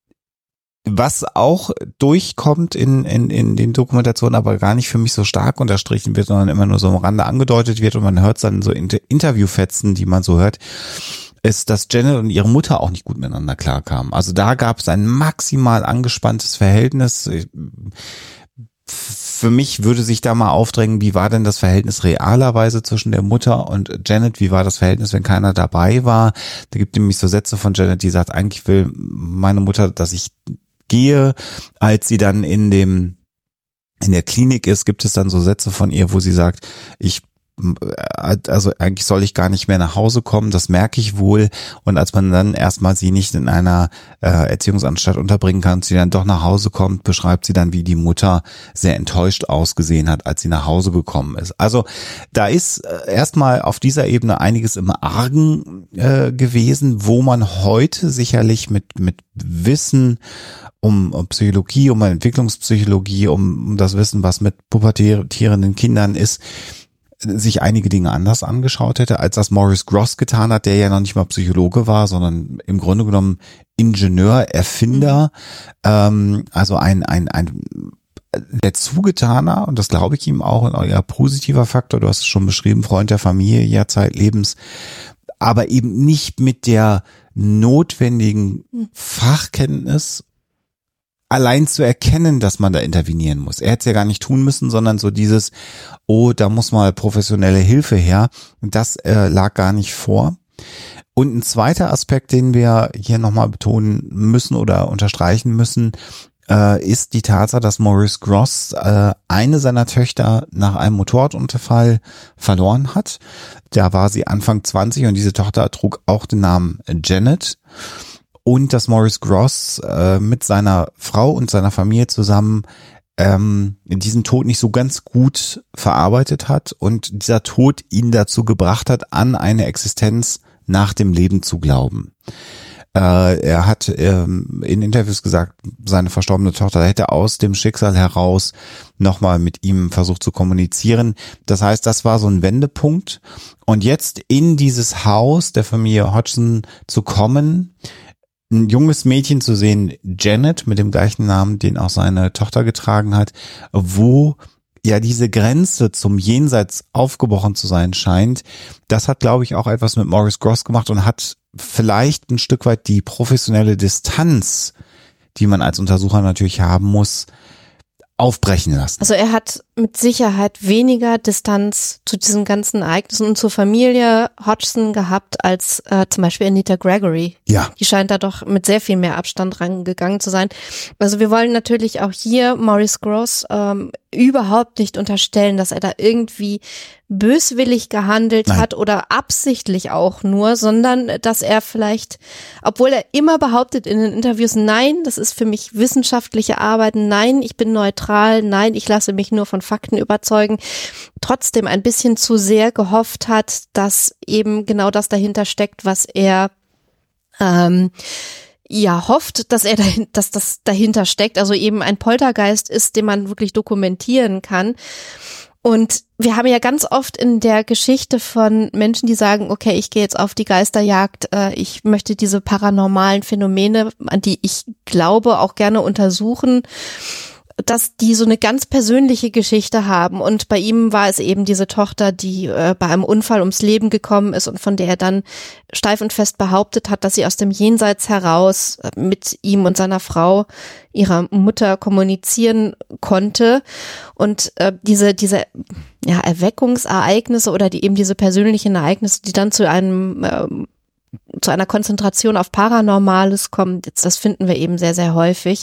was auch durchkommt in, in, in den Dokumentationen, aber gar nicht für mich so stark unterstrichen wird, sondern immer nur so am Rande angedeutet wird und man hört es dann so in Interviewfetzen, die man so hört, ist, dass Janet und ihre Mutter auch nicht gut miteinander klarkamen. Also da gab es ein maximal angespanntes Verhältnis. Für mich würde sich da mal aufdrängen, wie war denn das Verhältnis realerweise zwischen der Mutter und Janet? Wie war das Verhältnis, wenn keiner dabei war? Da gibt nämlich so Sätze von Janet, die sagt, eigentlich will meine Mutter, dass ich gehe, als sie dann in dem in der Klinik ist, gibt es dann so Sätze von ihr, wo sie sagt, ich also eigentlich soll ich gar nicht mehr nach Hause kommen, das merke ich wohl. Und als man dann erstmal sie nicht in einer äh, Erziehungsanstalt unterbringen kann, sie dann doch nach Hause kommt, beschreibt sie dann, wie die Mutter sehr enttäuscht ausgesehen hat, als sie nach Hause gekommen ist. Also da ist äh, erstmal auf dieser Ebene einiges im Argen äh, gewesen, wo man heute sicherlich mit mit Wissen um, um Psychologie, um Entwicklungspsychologie, um, um das Wissen, was mit pubertierenden Kindern ist, sich einige Dinge anders angeschaut hätte, als das Maurice Gross getan hat, der ja noch nicht mal Psychologe war, sondern im Grunde genommen Ingenieur, Erfinder, mhm. ähm, also ein, ein, ein der Zugetaner, und das glaube ich ihm auch, ein eher positiver Faktor, du hast es schon beschrieben, Freund der Familie, ja, zeitlebens, aber eben nicht mit der notwendigen Fachkenntnis, allein zu erkennen, dass man da intervenieren muss. Er hätte es ja gar nicht tun müssen, sondern so dieses, oh, da muss mal professionelle Hilfe her. Das äh, lag gar nicht vor. Und ein zweiter Aspekt, den wir hier nochmal betonen müssen oder unterstreichen müssen, äh, ist die Tatsache, dass Maurice Gross äh, eine seiner Töchter nach einem Motorradunfall verloren hat. Da war sie Anfang zwanzig und diese Tochter trug auch den Namen Janet. Und dass Maurice Gross äh, mit seiner Frau und seiner Familie zusammen ähm, diesen Tod nicht so ganz gut verarbeitet hat und dieser Tod ihn dazu gebracht hat, an eine Existenz nach dem Leben zu glauben. Äh, er hat ähm, in Interviews gesagt, seine verstorbene Tochter hätte aus dem Schicksal heraus nochmal mit ihm versucht zu kommunizieren. Das heißt, das war so ein Wendepunkt. Und jetzt in dieses Haus der Familie Hodgson zu kommen, ein junges Mädchen zu sehen, Janet, mit dem gleichen Namen, den auch seine Tochter getragen hat, wo ja diese Grenze zum Jenseits aufgebrochen zu sein scheint, das hat, glaube ich, auch etwas mit Maurice Gross gemacht und hat vielleicht ein Stück weit die professionelle Distanz, die man als Untersucher natürlich haben muss, aufbrechen lassen. Also er hat mit Sicherheit weniger Distanz zu diesen ganzen Ereignissen und zur Familie Hodgson gehabt als äh, zum Beispiel Anita Gregory. Ja. Die scheint da doch mit sehr viel mehr Abstand rangegangen zu sein. Also wir wollen natürlich auch hier Maurice Gross ähm, überhaupt nicht unterstellen, dass er da irgendwie böswillig gehandelt Nein. hat oder absichtlich auch nur, sondern dass er vielleicht, obwohl er immer behauptet in den Interviews, nein, das ist für mich wissenschaftliche Arbeit, nein, ich bin neutral, nein, ich lasse mich nur von Fakten überzeugen, trotzdem ein bisschen zu sehr gehofft hat, dass eben genau das dahinter steckt, was er ähm, ja hofft, dass er dahin, dass das dahinter steckt, also eben ein Poltergeist ist, den man wirklich dokumentieren kann. Und wir haben ja ganz oft in der Geschichte von Menschen, die sagen, okay, ich gehe jetzt auf die Geisterjagd, äh, ich möchte diese paranormalen Phänomene, an die ich glaube, auch gerne untersuchen, dass die so eine ganz persönliche Geschichte haben. Und bei ihm war es eben diese Tochter, die äh, bei einem Unfall ums Leben gekommen ist und von der er dann steif und fest behauptet hat, dass sie aus dem Jenseits heraus äh, mit ihm und seiner Frau, ihrer Mutter, kommunizieren konnte. Und äh, diese diese ja, Erweckungsereignisse oder die eben diese persönlichen Ereignisse, die dann zu einem äh, zu einer Konzentration auf Paranormales kommen, jetzt, das finden wir eben sehr, sehr häufig.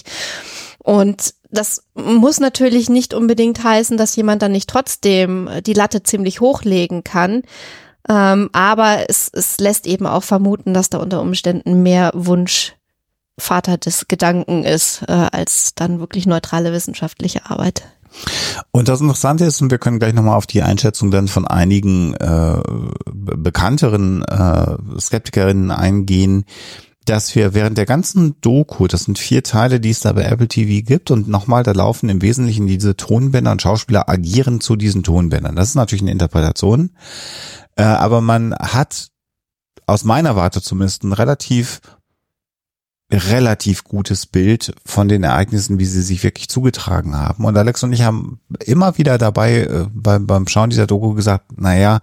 Und das muss natürlich nicht unbedingt heißen, dass jemand dann nicht trotzdem die Latte ziemlich hochlegen kann. Ähm, aber es, es lässt eben auch vermuten, dass da unter Umständen mehr Wunsch Vater des Gedanken ist, äh, als dann wirklich neutrale wissenschaftliche Arbeit. Und das Interessante ist, und wir können gleich nochmal auf die Einschätzung dann von einigen äh, bekannteren äh, Skeptikerinnen eingehen, dass wir während der ganzen Doku, das sind vier Teile, die es da bei Apple T V gibt, und nochmal, da laufen im Wesentlichen diese Tonbänder und Schauspieler agieren zu diesen Tonbändern. Das ist natürlich eine Interpretation, äh, aber man hat aus meiner Warte zumindest ein relativ relativ gutes Bild von den Ereignissen, wie sie sich wirklich zugetragen haben. Und Alex und ich haben immer wieder dabei äh, beim, beim Schauen dieser Doku gesagt, naja,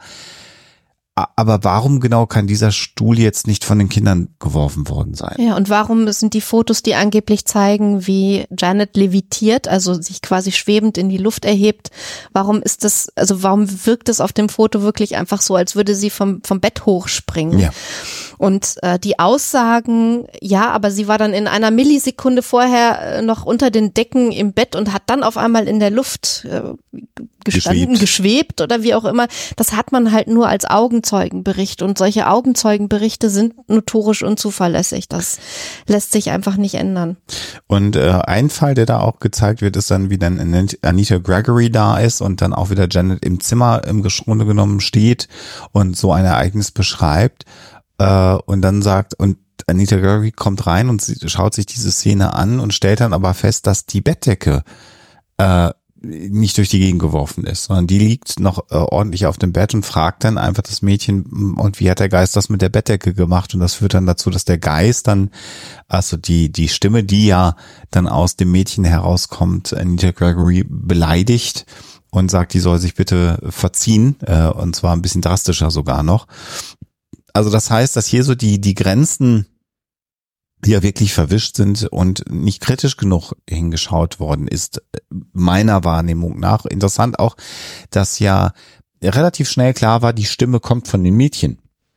aber warum genau kann dieser Stuhl jetzt nicht von den Kindern geworfen worden sein? Ja, und warum sind die Fotos, die angeblich zeigen, wie Janet levitiert, also sich quasi schwebend in die Luft erhebt, warum ist das, also warum wirkt es auf dem Foto wirklich einfach so, als würde sie vom, vom Bett hochspringen? Ja. Und äh, die Aussagen, ja, aber sie war dann in einer Millisekunde vorher äh, noch unter den Decken im Bett und hat dann auf einmal in der Luft äh, gestanden, geschwebt. geschwebt oder wie auch immer. Das hat man halt nur als Augenzeugenbericht, und solche Augenzeugenberichte sind notorisch unzuverlässig. Das lässt sich einfach nicht ändern. Und äh, ein Fall, der da auch gezeigt wird, ist dann, wie dann Anita Gregory da ist und dann auch wieder Janet im Zimmer im Grunde genommen steht und so ein Ereignis beschreibt äh, und dann sagt, und Anita Gregory kommt rein und sie schaut sich diese Szene an und stellt dann aber fest, dass die Bettdecke äh, nicht durch die Gegend geworfen ist, sondern die liegt noch äh, ordentlich auf dem Bett und fragt dann einfach das Mädchen, und wie hat der Geist das mit der Bettdecke gemacht? Und das führt dann dazu, dass der Geist dann, also die die Stimme, die ja dann aus dem Mädchen herauskommt, Anita Gregory beleidigt und sagt, die soll sich bitte verziehen, äh, und zwar ein bisschen drastischer sogar noch. Also das heißt, dass hier so die die Grenzen, die ja wirklich verwischt sind und nicht kritisch genug hingeschaut worden ist, meiner Wahrnehmung nach. Interessant auch, dass ja relativ schnell klar war, die Stimme kommt von den Mädchen.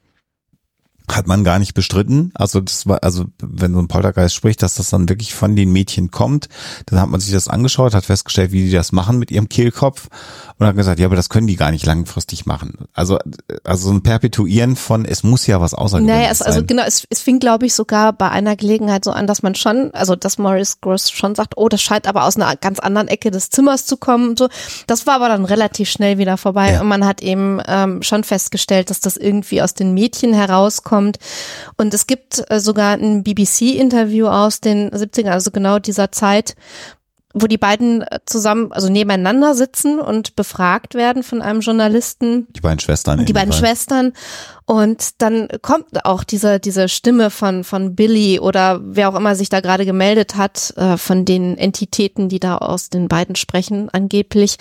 Hat man gar nicht bestritten. Also das war, also wenn so ein Poltergeist spricht, dass das dann wirklich von den Mädchen kommt, dann hat man sich das angeschaut, hat festgestellt, wie die das machen mit ihrem Kehlkopf und hat gesagt, ja, aber das können die gar nicht langfristig machen. Also also so ein Perpetuieren von, es muss ja was Außergewöhnliches naja, es, sein. also genau, es, es fing, glaube ich, sogar bei einer Gelegenheit so an, dass man schon, also dass Maurice Gross schon sagt, oh, das scheint aber aus einer ganz anderen Ecke des Zimmers zu kommen und so. Das war aber dann relativ schnell wieder vorbei, ja. Und man hat eben ähm, schon festgestellt, dass das irgendwie aus den Mädchen herauskommt. Und es gibt äh, sogar ein B B C-Interview aus den siebzigern, also genau dieser Zeit, wo die beiden zusammen, also nebeneinander sitzen und befragt werden von einem Journalisten. Die beiden Schwestern. Die beiden Fall. Schwestern. Und dann kommt auch diese, diese Stimme von, von Billy oder wer auch immer sich da gerade gemeldet hat, äh, von den Entitäten, die da aus den beiden sprechen, angeblich.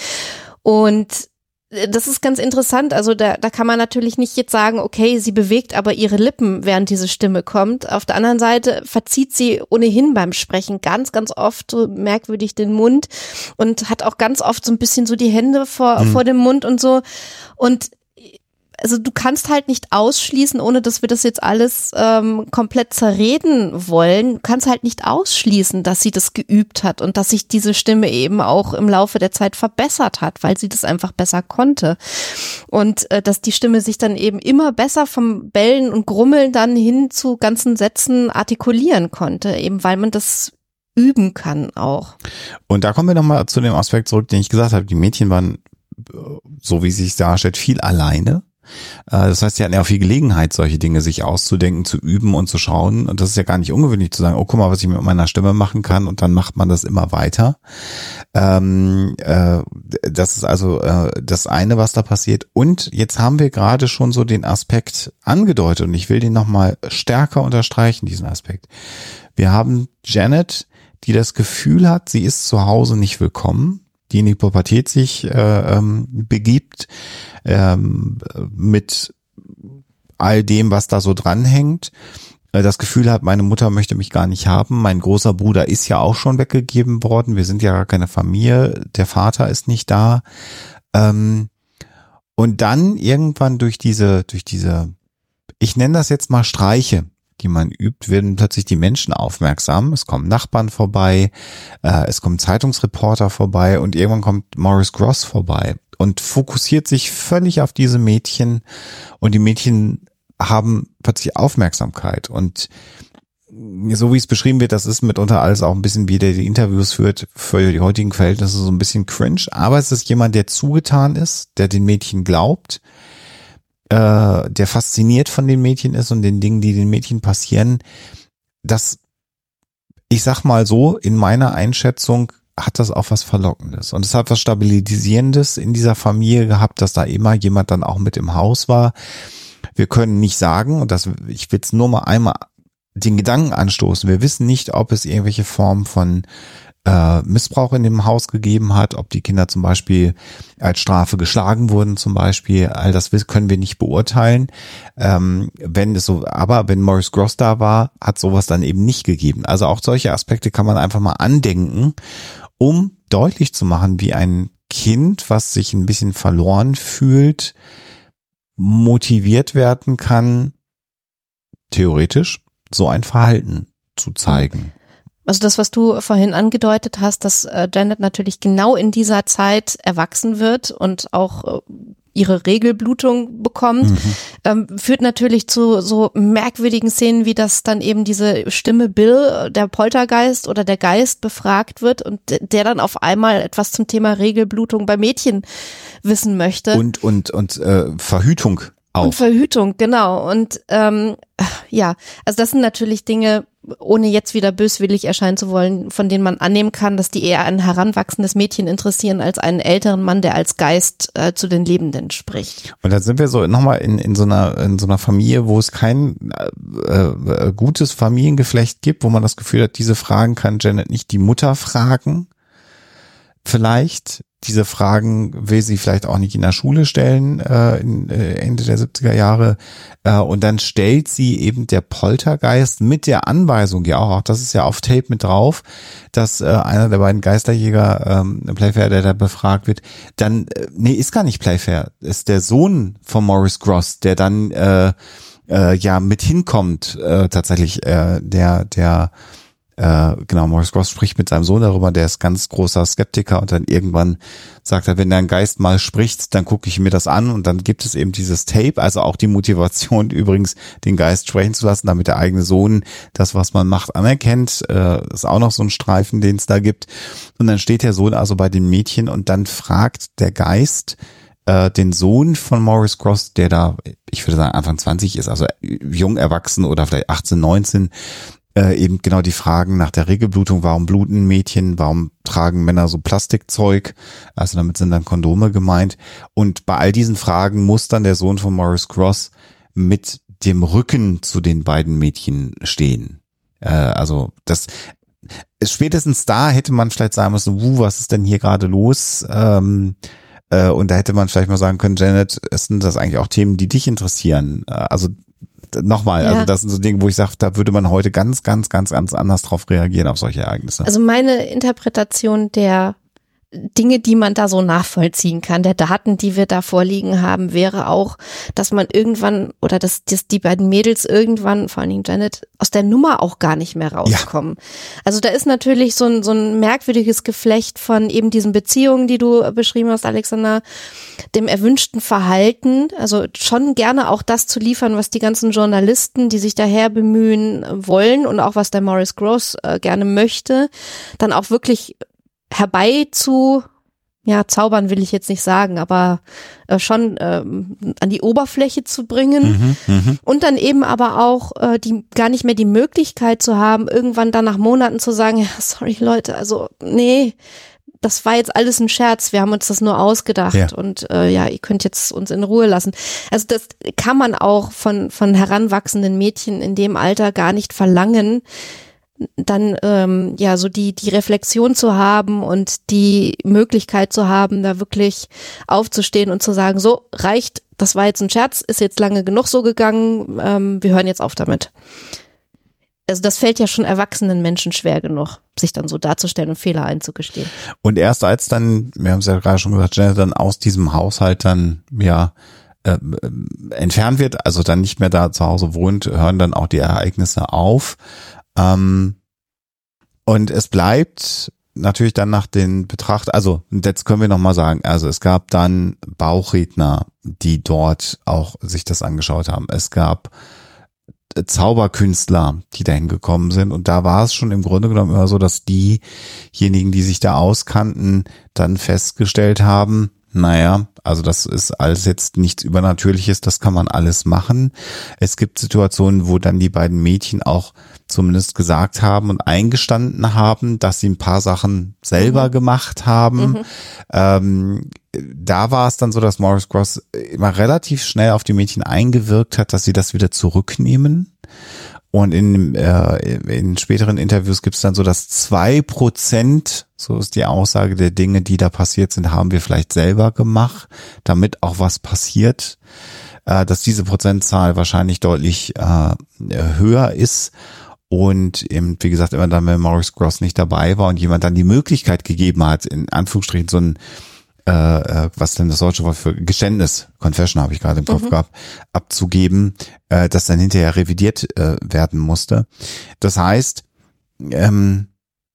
Und das ist ganz interessant, also da, da kann man natürlich nicht jetzt sagen, okay, sie bewegt aber ihre Lippen, während diese Stimme kommt. Auf der anderen Seite verzieht sie ohnehin beim Sprechen ganz, ganz oft so merkwürdig den Mund und hat auch ganz oft so ein bisschen so die Hände vor, mhm. vor dem Mund und so. Und also du kannst halt nicht ausschließen, ohne dass wir das jetzt alles ähm, komplett zerreden wollen, du kannst halt nicht ausschließen, dass sie das geübt hat und dass sich diese Stimme eben auch im Laufe der Zeit verbessert hat, weil sie das einfach besser konnte. Und äh, dass die Stimme sich dann eben immer besser vom Bellen und Grummeln dann hin zu ganzen Sätzen artikulieren konnte, eben weil man das üben kann auch. Und da kommen wir nochmal zu dem Aspekt zurück, den ich gesagt habe, die Mädchen waren, so wie es sich darstellt, viel alleine. Das heißt, sie hatten ja auch viel Gelegenheit, solche Dinge sich auszudenken, zu üben und zu schauen. Und das ist ja gar nicht ungewöhnlich zu sagen, oh, guck mal, was ich mit meiner Stimme machen kann. Und dann macht man das immer weiter. Ähm, äh, das ist also äh, das eine, was da passiert. Und jetzt haben wir gerade schon so den Aspekt angedeutet. Und ich will den nochmal stärker unterstreichen, diesen Aspekt. Wir haben Janet, die das Gefühl hat, sie ist zu Hause nicht willkommen, die in die Pubertät sich äh, ähm, begibt, ähm, mit all dem, was da so dranhängt, äh, das Gefühl hat, meine Mutter möchte mich gar nicht haben, mein großer Bruder ist ja auch schon weggegeben worden, wir sind ja gar keine Familie, der Vater ist nicht da, ähm, und dann irgendwann durch diese, durch diese, ich nenne das jetzt mal Streiche, die man übt, werden plötzlich die Menschen aufmerksam. Es kommen Nachbarn vorbei, äh, es kommen Zeitungsreporter vorbei und irgendwann kommt Maurice Gross vorbei und fokussiert sich völlig auf diese Mädchen und die Mädchen haben plötzlich Aufmerksamkeit und so wie es beschrieben wird, das ist mitunter alles auch ein bisschen, wie der die Interviews führt, für die heutigen Verhältnisse so ein bisschen cringe, aber es ist jemand, der zugetan ist, der den Mädchen glaubt, der fasziniert von den Mädchen ist und den Dingen, die den Mädchen passieren, das, ich sag mal so, in meiner Einschätzung hat das auch was Verlockendes und es hat was Stabilisierendes in dieser Familie gehabt, dass da immer jemand dann auch mit im Haus war. Wir können nicht sagen, und das, ich will es nur mal einmal den Gedanken anstoßen, wir wissen nicht, ob es irgendwelche Formen von äh, Missbrauch in dem Haus gegeben hat, ob die Kinder zum Beispiel als Strafe geschlagen wurden zum Beispiel, all das können wir nicht beurteilen. Ähm, wenn es so, aber wenn Maurice Gross da war, hat sowas dann eben nicht gegeben. Also auch solche Aspekte kann man einfach mal andenken, um deutlich zu machen, wie ein Kind, was sich ein bisschen verloren fühlt, motiviert werden kann, theoretisch so ein Verhalten zu zeigen. Also das, was du vorhin angedeutet hast, dass äh, Janet natürlich genau in dieser Zeit erwachsen wird und auch äh, ihre Regelblutung bekommt, mhm. ähm, führt natürlich zu so merkwürdigen Szenen, wie das dann eben diese Stimme Bill, der Poltergeist oder der Geist befragt wird und der dann auf einmal etwas zum Thema Regelblutung bei Mädchen wissen möchte. Und und und äh, Verhütung auch. Und Verhütung, genau. Und ähm, ja, also das sind natürlich Dinge, ohne jetzt wieder böswillig erscheinen zu wollen, von denen man annehmen kann, dass die eher ein heranwachsendes Mädchen interessieren als einen älteren Mann, der als Geist äh, zu den Lebenden spricht. Und dann sind wir so nochmal in, in so einer, in so einer Familie, wo es kein äh, äh, gutes Familiengeflecht gibt, wo man das Gefühl hat, diese Fragen kann Janet nicht die Mutter fragen. Vielleicht. Diese Fragen will sie vielleicht auch nicht in der Schule stellen, äh, in, äh, Ende der siebziger Jahre. Äh, und dann stellt sie eben der Poltergeist mit der Anweisung, ja auch, auch das ist ja auf Tape mit drauf, dass äh, einer der beiden Geisterjäger, ähm, Playfair, der da befragt wird, dann, äh, nee, ist gar nicht Playfair, ist der Sohn von Maurice Gross, der dann äh, äh, ja mit hinkommt, äh, tatsächlich, äh, der, der Äh, genau, Maurice Gross spricht mit seinem Sohn darüber, der ist ganz großer Skeptiker und dann irgendwann sagt er, wenn dein Geist mal spricht, dann gucke ich mir das an und dann gibt es eben dieses Tape, also auch die Motivation übrigens, den Geist sprechen zu lassen, damit der eigene Sohn das, was man macht, anerkennt, äh, ist auch noch so ein Streifen, den es da gibt und dann steht der Sohn also bei den Mädchen und dann fragt der Geist äh, den Sohn von Maurice Gross, der da, ich würde sagen Anfang zwanzig ist, also jung erwachsen oder vielleicht achtzehn, neunzehn, Äh, eben genau die Fragen nach der Regelblutung, warum bluten Mädchen, warum tragen Männer so Plastikzeug, also damit sind dann Kondome gemeint und bei all diesen Fragen muss dann der Sohn von Maurice Gross mit dem Rücken zu den beiden Mädchen stehen. Äh, also das spätestens da hätte man vielleicht sagen müssen, wuh, was ist denn hier gerade los? Ähm, äh, und da hätte man vielleicht mal sagen können, Janet, sind das eigentlich auch Themen, die dich interessieren? Äh, also Nochmal, ja. Also das sind so Dinge, wo ich sage, da würde man heute ganz, ganz, ganz, ganz anders drauf reagieren auf solche Ereignisse. Also meine Interpretation der Dinge, die man da so nachvollziehen kann, der Daten, die wir da vorliegen haben, wäre auch, dass man irgendwann oder dass, dass die beiden Mädels irgendwann, vor allen Dingen Janet, aus der Nummer auch gar nicht mehr rauskommen. Ja. Also da ist natürlich so ein, so ein merkwürdiges Geflecht von eben diesen Beziehungen, die du beschrieben hast, Alexander, dem erwünschten Verhalten, also schon gerne auch das zu liefern, was die ganzen Journalisten, die sich daher bemühen, wollen und auch was der Maurice Gross äh, gerne möchte, dann auch wirklich herbei zu, ja, zaubern will ich jetzt nicht sagen, aber äh, schon ähm, an die Oberfläche zu bringen mhm, mh. Und dann eben aber auch äh, die gar nicht mehr die Möglichkeit zu haben, irgendwann dann nach Monaten zu sagen, ja, sorry Leute, also nee, das war jetzt alles ein Scherz, wir haben uns das nur ausgedacht ja. und äh, ja, ihr könnt jetzt uns in Ruhe lassen. Also das kann man auch von von heranwachsenden Mädchen in dem Alter gar nicht verlangen, dann ähm, ja so die die Reflexion zu haben und die Möglichkeit zu haben, da wirklich aufzustehen und zu sagen, so reicht, das war jetzt ein Scherz, ist jetzt lange genug so gegangen, ähm, wir hören jetzt auf damit. Also das fällt ja schon erwachsenen Menschen schwer genug, sich dann so darzustellen und Fehler einzugestehen. Und erst als dann, wir haben es ja gerade schon gesagt, Janet dann aus diesem Haushalt dann ja äh, entfernt wird, also dann nicht mehr da zu Hause wohnt, hören dann auch die Ereignisse auf. Ähm, und es bleibt natürlich dann nach den Betracht, also jetzt können wir nochmal sagen, also es gab dann Bauchredner, die dort auch sich das angeschaut haben. Es gab Zauberkünstler, die dahin gekommen sind und da war es schon im Grunde genommen immer so, dass diejenigen, die sich da auskannten, dann festgestellt haben, naja, also das ist alles jetzt nichts Übernatürliches, das kann man alles machen. Es gibt Situationen, wo dann die beiden Mädchen auch zumindest gesagt haben und eingestanden haben, dass sie ein paar Sachen selber mhm. gemacht haben. Mhm. Ähm, da war es dann so, dass Maurice Gross immer relativ schnell auf die Mädchen eingewirkt hat, dass sie das wieder zurücknehmen. Und in, äh, in späteren Interviews gibt es dann so, dass zwei Prozent, so ist die Aussage der Dinge, die da passiert sind, haben wir vielleicht selber gemacht, damit auch was passiert, äh, dass diese Prozentzahl wahrscheinlich deutlich äh, höher ist. Und eben, wie gesagt, immer dann, wenn Maurice Gross nicht dabei war und jemand dann die Möglichkeit gegeben hat, in Anführungsstrichen so ein Äh, was denn das deutsche Wort für Geständnis, Confession habe ich gerade im Kopf mhm. gehabt, abzugeben, äh, das dann hinterher revidiert äh, werden musste. Das heißt, ähm,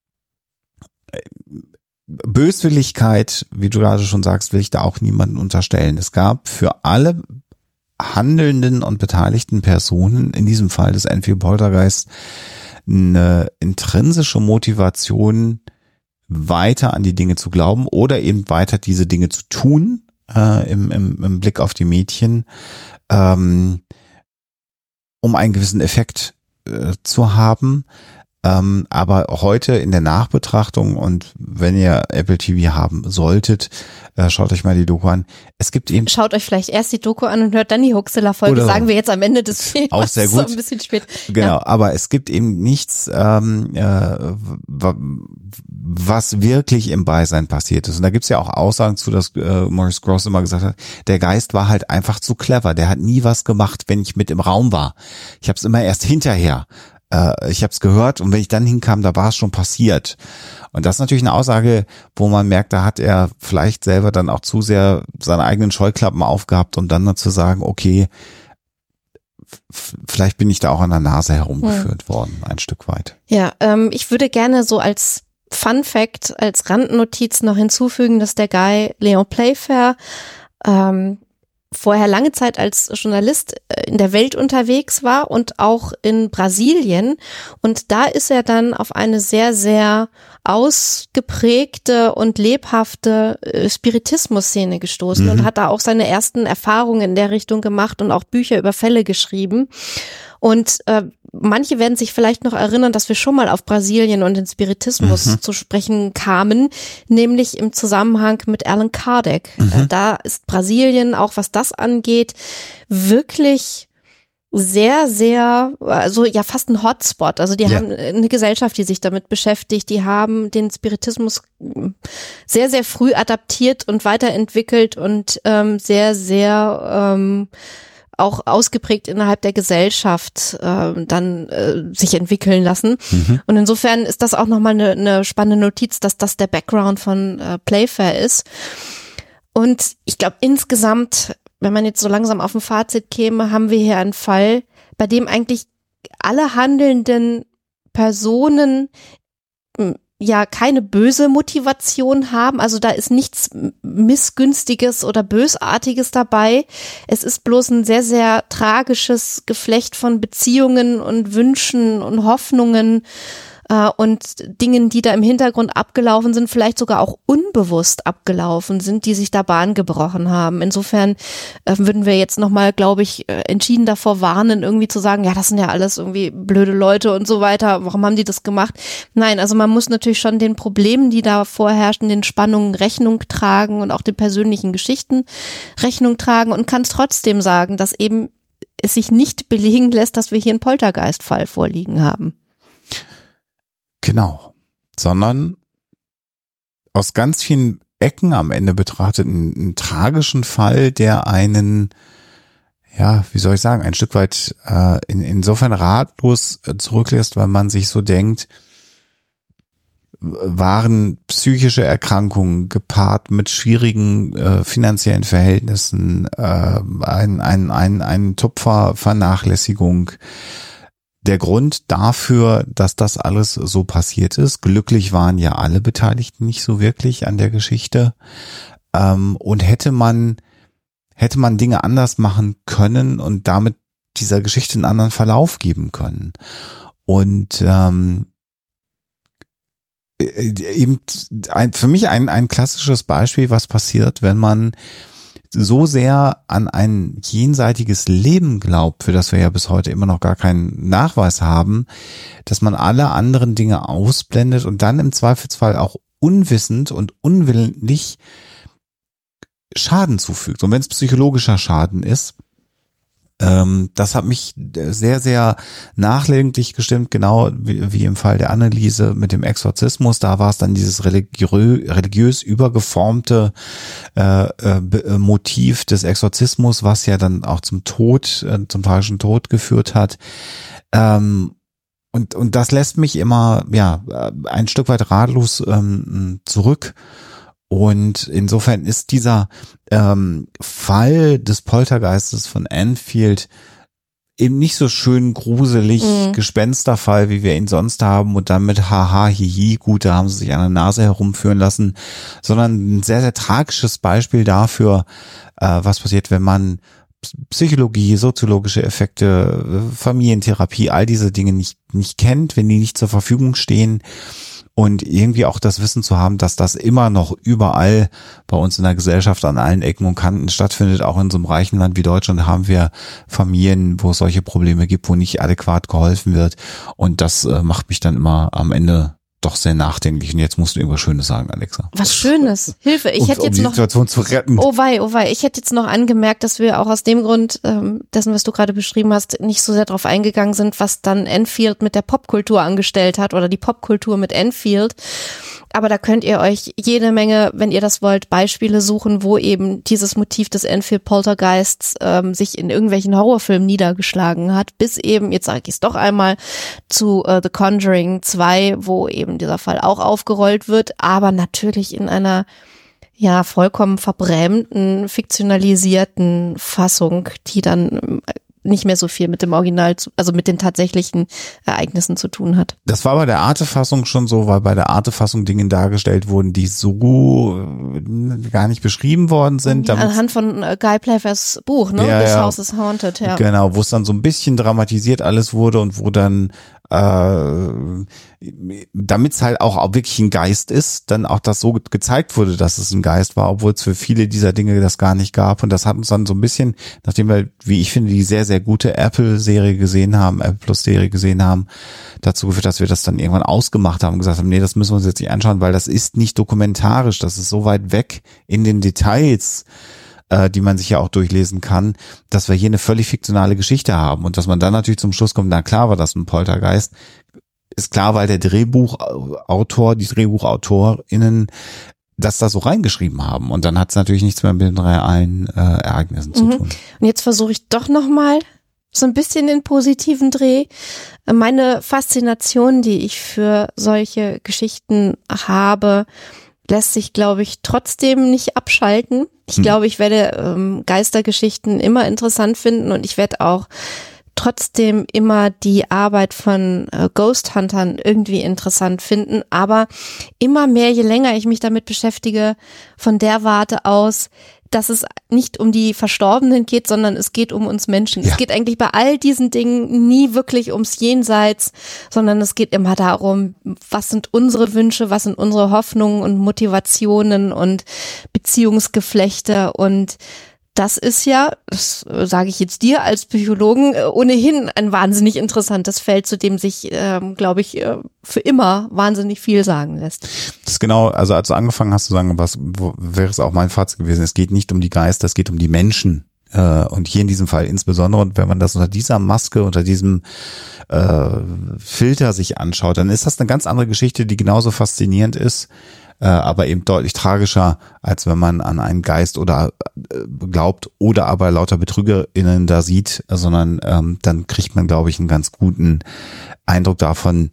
Böswilligkeit, wie du gerade schon sagst, will ich da auch niemanden unterstellen. Es gab für alle handelnden und beteiligten Personen, in diesem Fall des Enfield Poltergeist, eine intrinsische Motivation, weiter an die Dinge zu glauben oder eben weiter diese Dinge zu tun, äh, im, im, im Blick auf die Mädchen, ähm, um einen gewissen Effekt äh, zu haben. Ähm, aber heute in der Nachbetrachtung, und wenn ihr Apple T V haben solltet, äh, schaut euch mal die Doku an. Es gibt eben... Schaut euch vielleicht erst die Doku an und hört dann die Huxilla-Folge, sagen wir jetzt am Ende des Films. Auch sehr gut. So ein bisschen spät. Genau, ja. Aber es gibt eben nichts, ähm, äh, was wirklich im Beisein passiert ist. Und da gibt's ja auch Aussagen zu, dass äh, Maurice Grosse immer gesagt hat, der Geist war halt einfach zu clever. Der hat nie was gemacht, wenn ich mit im Raum war. Ich habe es immer erst hinterher. Ich habe es gehört und wenn ich dann hinkam, da war es schon passiert. Und das ist natürlich eine Aussage, wo man merkt, da hat er vielleicht selber dann auch zu sehr seine eigenen Scheuklappen aufgehabt, um dann, dann zu sagen, okay, f- vielleicht bin ich da auch an der Nase herumgeführt hm. worden, ein Stück weit. Ja, ähm, ich würde gerne so als Fun Fact, als Randnotiz noch hinzufügen, dass der Guy Leon Playfair ähm, vorher lange Zeit als Journalist in der Welt unterwegs war und auch in Brasilien. Und da ist er dann auf eine sehr, sehr ausgeprägte und lebhafte Spiritismus-Szene gestoßen mhm. und hat da auch seine ersten Erfahrungen in der Richtung gemacht und auch Bücher über Fälle geschrieben. Und äh, manche werden sich vielleicht noch erinnern, dass wir schon mal auf Brasilien und den Spiritismus mhm. zu sprechen kamen, nämlich im Zusammenhang mit Allan Kardec. Mhm. Äh, da ist Brasilien, auch was das angeht, wirklich sehr, sehr, also ja fast ein Hotspot. Also die ja. haben eine Gesellschaft, die sich damit beschäftigt. Die haben den Spiritismus sehr, sehr früh adaptiert und weiterentwickelt und ähm, sehr, sehr ähm, auch ausgeprägt innerhalb der Gesellschaft äh, dann äh, sich entwickeln lassen. Mhm. Und insofern ist das auch nochmal eine, eine spannende Notiz, dass das der Background von äh, Playfair ist. Und ich glaube insgesamt, wenn man jetzt so langsam auf ein Fazit käme, haben wir hier einen Fall, bei dem eigentlich alle handelnden Personen ja keine böse Motivation haben, also da ist nichts Missgünstiges oder Bösartiges dabei. Es ist bloß ein sehr, sehr tragisches Geflecht von Beziehungen und Wünschen und Hoffnungen äh, und Dingen, die da im Hintergrund abgelaufen sind, vielleicht sogar auch unbewusst abgelaufen sind, die sich da Bahn gebrochen haben. Insofern äh, würden wir jetzt nochmal, glaube ich, äh, entschieden davor warnen, irgendwie zu sagen, ja, das sind ja alles irgendwie blöde Leute und so weiter, warum haben die das gemacht? Nein, also man muss natürlich schon den Problemen, die da vorherrschen, den Spannungen Rechnung tragen und auch den persönlichen Geschichten Rechnung tragen und kann es trotzdem sagen, dass eben es sich nicht belegen lässt, dass wir hier einen Poltergeist-Fall vorliegen haben. Genau, sondern aus ganz vielen Ecken am Ende betrachtet einen, einen tragischen Fall, der einen, ja, wie soll ich sagen, ein Stück weit äh, in, insofern ratlos zurücklässt, weil man sich so denkt, waren psychische Erkrankungen gepaart mit schwierigen äh, finanziellen Verhältnissen, äh, ein, ein, ein, ein Tupfervernachlässigung, der Grund dafür, dass das alles so passiert ist. Glücklich waren ja alle Beteiligten nicht so wirklich an der Geschichte. Ähm, und hätte man, hätte man Dinge anders machen können und damit dieser Geschichte einen anderen Verlauf geben können. Und ähm, eben ein, für mich ein, ein klassisches Beispiel, was passiert, wenn man so sehr an ein jenseitiges Leben glaubt, für das wir ja bis heute immer noch gar keinen Nachweis haben, dass man alle anderen Dinge ausblendet und dann im Zweifelsfall auch unwissend und unwillentlich Schaden zufügt. Und wenn es psychologischer Schaden ist, ähm, das hat mich sehr, sehr nachdenklich gestimmt, genau wie, wie im Fall der Anneliese mit dem Exorzismus. Da war es dann dieses religiö religiös übergeformte äh, äh, Motiv des Exorzismus, was ja dann auch zum Tod, äh, zum tragischen Tod geführt hat. Ähm, und, und das lässt mich immer, ja, ein Stück weit ratlos ähm, zurück. Und insofern ist dieser ähm, Fall des Poltergeistes von Enfield eben nicht so schön gruselig, mhm. Gespensterfall, wie wir ihn sonst haben und dann mit haha, hihi, gut, da haben sie sich an der Nase herumführen lassen, sondern ein sehr, sehr tragisches Beispiel dafür, äh, was passiert, wenn man Psychologie, soziologische Effekte, Familientherapie, all diese Dinge nicht nicht kennt, wenn die nicht zur Verfügung stehen. und irgendwie auch das Wissen zu haben, dass das immer noch überall bei uns in der Gesellschaft an allen Ecken und Kanten stattfindet. Auch in so einem reichen Land wie Deutschland haben wir Familien, wo es solche Probleme gibt, wo nicht adäquat geholfen wird. Und das äh, macht mich dann immer am Ende doch sehr nachdenklich. Und jetzt musst du irgendwas Schönes sagen, Alexa. Was Schönes? Hilfe, ich um, hätte um jetzt die noch... Situation zu retten. Oh wei, oh wei. Ich hätte jetzt noch angemerkt, dass wir auch aus dem Grund ähm, dessen, was du gerade beschrieben hast, nicht so sehr darauf eingegangen sind, was dann Enfield mit der Popkultur angestellt hat oder die Popkultur mit Enfield. Aber da könnt ihr euch jede Menge, wenn ihr das wollt, Beispiele suchen, wo eben dieses Motiv des Enfield Poltergeists ähm, sich in irgendwelchen Horrorfilmen niedergeschlagen hat, bis eben, jetzt sage ich es doch einmal, zu äh, The Conjuring zwei, wo eben dieser Fall auch aufgerollt wird, aber natürlich in einer ja vollkommen verbrämten, fiktionalisierten Fassung, die dann nicht mehr so viel mit dem Original, zu, also mit den tatsächlichen Ereignissen zu tun hat. Das war bei der Arte-Fassung schon so, weil bei der Arte-Fassung Dinge dargestellt wurden, die so äh, gar nicht beschrieben worden sind. Ja, anhand von äh, Guy Playfairs Buch, ne? Ja, This ja. House is Haunted, ja. Genau, wo es dann so ein bisschen dramatisiert alles wurde und wo dann äh, damit es halt auch, auch wirklich ein Geist ist, dann auch das so ge- gezeigt wurde, dass es ein Geist war, obwohl es für viele dieser Dinge das gar nicht gab. Und das hat uns dann so ein bisschen, nachdem wir, wie ich finde, die sehr, sehr gute Apple-Serie gesehen haben, Apple Plus-Serie gesehen haben, dazu geführt, dass wir das dann irgendwann ausgemacht haben und gesagt haben, nee, das müssen wir uns jetzt nicht anschauen, weil das ist nicht dokumentarisch, das ist so weit weg in den Details, die man sich ja auch durchlesen kann, dass wir hier eine völlig fiktionale Geschichte haben und dass man dann natürlich zum Schluss kommt, na klar war das ein Poltergeist, ist klar, weil der Drehbuchautor, die DrehbuchautorInnen das da so reingeschrieben haben und dann hat es natürlich nichts mehr mit den realen äh, Ereignissen zu Mhm. tun. Und jetzt versuche ich doch nochmal so ein bisschen den positiven Dreh. Meine Faszination, die ich für solche Geschichten habe, lässt sich, glaube ich, trotzdem nicht abschalten. Ich Hm. glaube, ich werde ähm, Geistergeschichten immer interessant finden und ich werde auch trotzdem immer die Arbeit von äh, Ghost Huntern irgendwie interessant finden. Aber immer mehr, je länger ich mich damit beschäftige, von der Warte aus, dass es nicht um die Verstorbenen geht, sondern es geht um uns Menschen. Ja. Es geht eigentlich bei all diesen Dingen nie wirklich ums Jenseits, sondern es geht immer darum, was sind unsere Wünsche, was sind unsere Hoffnungen und Motivationen und Beziehungsgeflechte. Und das ist ja, das sage ich jetzt dir als Psychologen, ohnehin ein wahnsinnig interessantes Feld, zu dem sich, ähm, glaube ich, für immer wahnsinnig viel sagen lässt. Das ist genau, also als du angefangen hast zu sagen, was wo, wäre es auch mein Fazit gewesen, es geht nicht um die Geister, es geht um die Menschen. Äh, und hier in diesem Fall insbesondere, und wenn man das unter dieser Maske, unter diesem äh, Filter sich anschaut, dann ist das eine ganz andere Geschichte, die genauso faszinierend ist, äh, aber eben deutlich tragischer, als wenn man an einen Geist oder äh, glaubt oder aber lauter BetrügerInnen da sieht, sondern ähm, dann kriegt man, glaube ich, einen ganz guten Eindruck davon,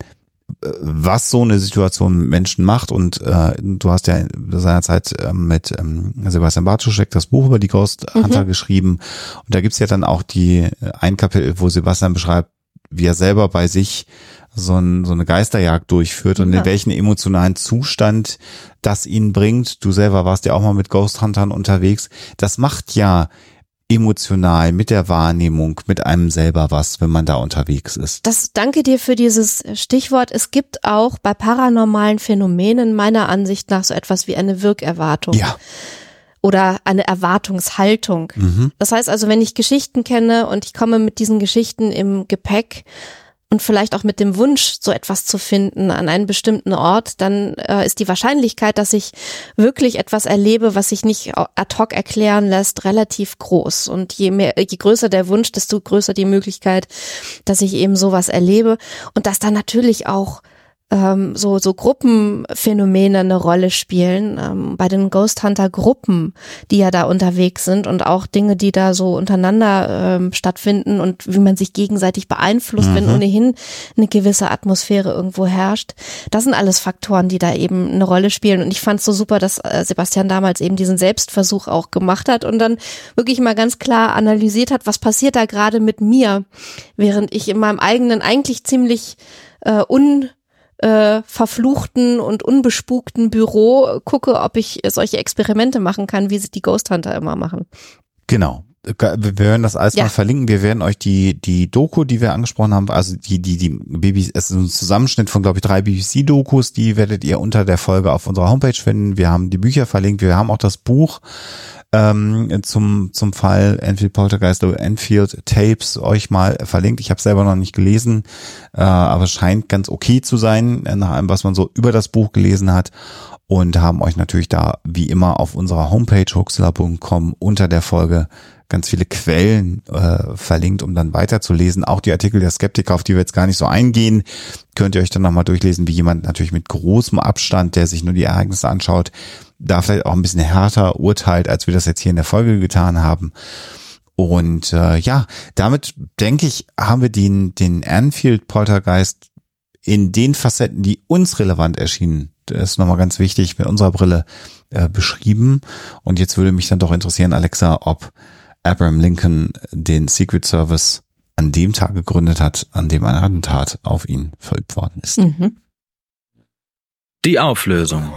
was so eine Situation mit Menschen macht. Und äh, du hast ja seinerzeit äh, mit ähm, Sebastian Bartuschek das Buch über die Ghost Hunter mhm. geschrieben. Und da gibt's ja dann auch die ein Kapitel, wo Sebastian beschreibt, wie er selber bei sich so, ein, so eine Geisterjagd durchführt und ja. in welchen emotionalen Zustand das ihn bringt. Du selber warst ja auch mal mit Ghost Huntern unterwegs. Das macht ja emotional mit der Wahrnehmung, mit einem selber was, wenn man da unterwegs ist. Das, danke dir für dieses Stichwort. Es gibt auch bei paranormalen Phänomenen meiner Ansicht nach so etwas wie eine Wirkerwartung. Ja. Oder eine Erwartungshaltung. Mhm. Das heißt also, wenn ich Geschichten kenne und ich komme mit diesen Geschichten im Gepäck und vielleicht auch mit dem Wunsch, so etwas zu finden an einem bestimmten Ort, dann äh, ist die Wahrscheinlichkeit, dass ich wirklich etwas erlebe, was sich nicht ad hoc erklären lässt, relativ groß. Und je mehr, je größer der Wunsch, desto größer die Möglichkeit, dass ich eben sowas erlebe. Und dass dann natürlich auch ähm, so so Gruppenphänomene eine Rolle spielen, ähm, bei den Ghost Hunter Gruppen, die ja da unterwegs sind und auch Dinge, die da so untereinander ähm, stattfinden und wie man sich gegenseitig beeinflusst, mhm. wenn ohnehin eine gewisse Atmosphäre irgendwo herrscht. Das sind alles Faktoren, die da eben eine Rolle spielen und ich fand es so super, dass äh, Sebastian damals eben diesen Selbstversuch auch gemacht hat und dann wirklich mal ganz klar analysiert hat, was passiert da gerade mit mir, während ich in meinem eigenen eigentlich ziemlich äh, un Äh, verfluchten und unbespukten Büro gucke, ob ich solche Experimente machen kann, wie sie die Ghost Hunter immer machen. Genau. wir werden das alles Ja. mal verlinken. Wir werden euch die die Doku, die wir angesprochen haben, also die die die B B C, es ist ein Zusammenschnitt von, glaube ich, drei B B C-Dokus, die werdet ihr unter der Folge auf unserer Homepage finden. Wir haben die Bücher verlinkt, wir haben auch das Buch ähm, zum zum Fall Enfield Poltergeist oder Enfield Tapes euch mal verlinkt. Ich habe selber noch nicht gelesen, äh, aber es scheint ganz okay zu sein, nach allem, was man so über das Buch gelesen hat. Und haben euch natürlich da wie immer auf unserer Homepage huxilla punkt com unter der Folge ganz viele Quellen äh, verlinkt, um dann weiterzulesen. Auch die Artikel der Skeptiker, auf die wir jetzt gar nicht so eingehen, könnt ihr euch dann nochmal durchlesen, wie jemand natürlich mit großem Abstand, der sich nur die Ereignisse anschaut, da vielleicht auch ein bisschen härter urteilt, als wir das jetzt hier in der Folge getan haben. Und äh, ja, damit denke ich, haben wir den, den Enfield Poltergeist in den Facetten, die uns relevant erschienen, das ist nochmal ganz wichtig, mit unserer Brille äh, beschrieben. Und jetzt würde mich dann doch interessieren, Alexa, ob Abraham Lincoln den Secret Service an dem Tag gegründet hat, an dem ein Attentat auf ihn verübt worden ist. Mhm. Die Auflösung.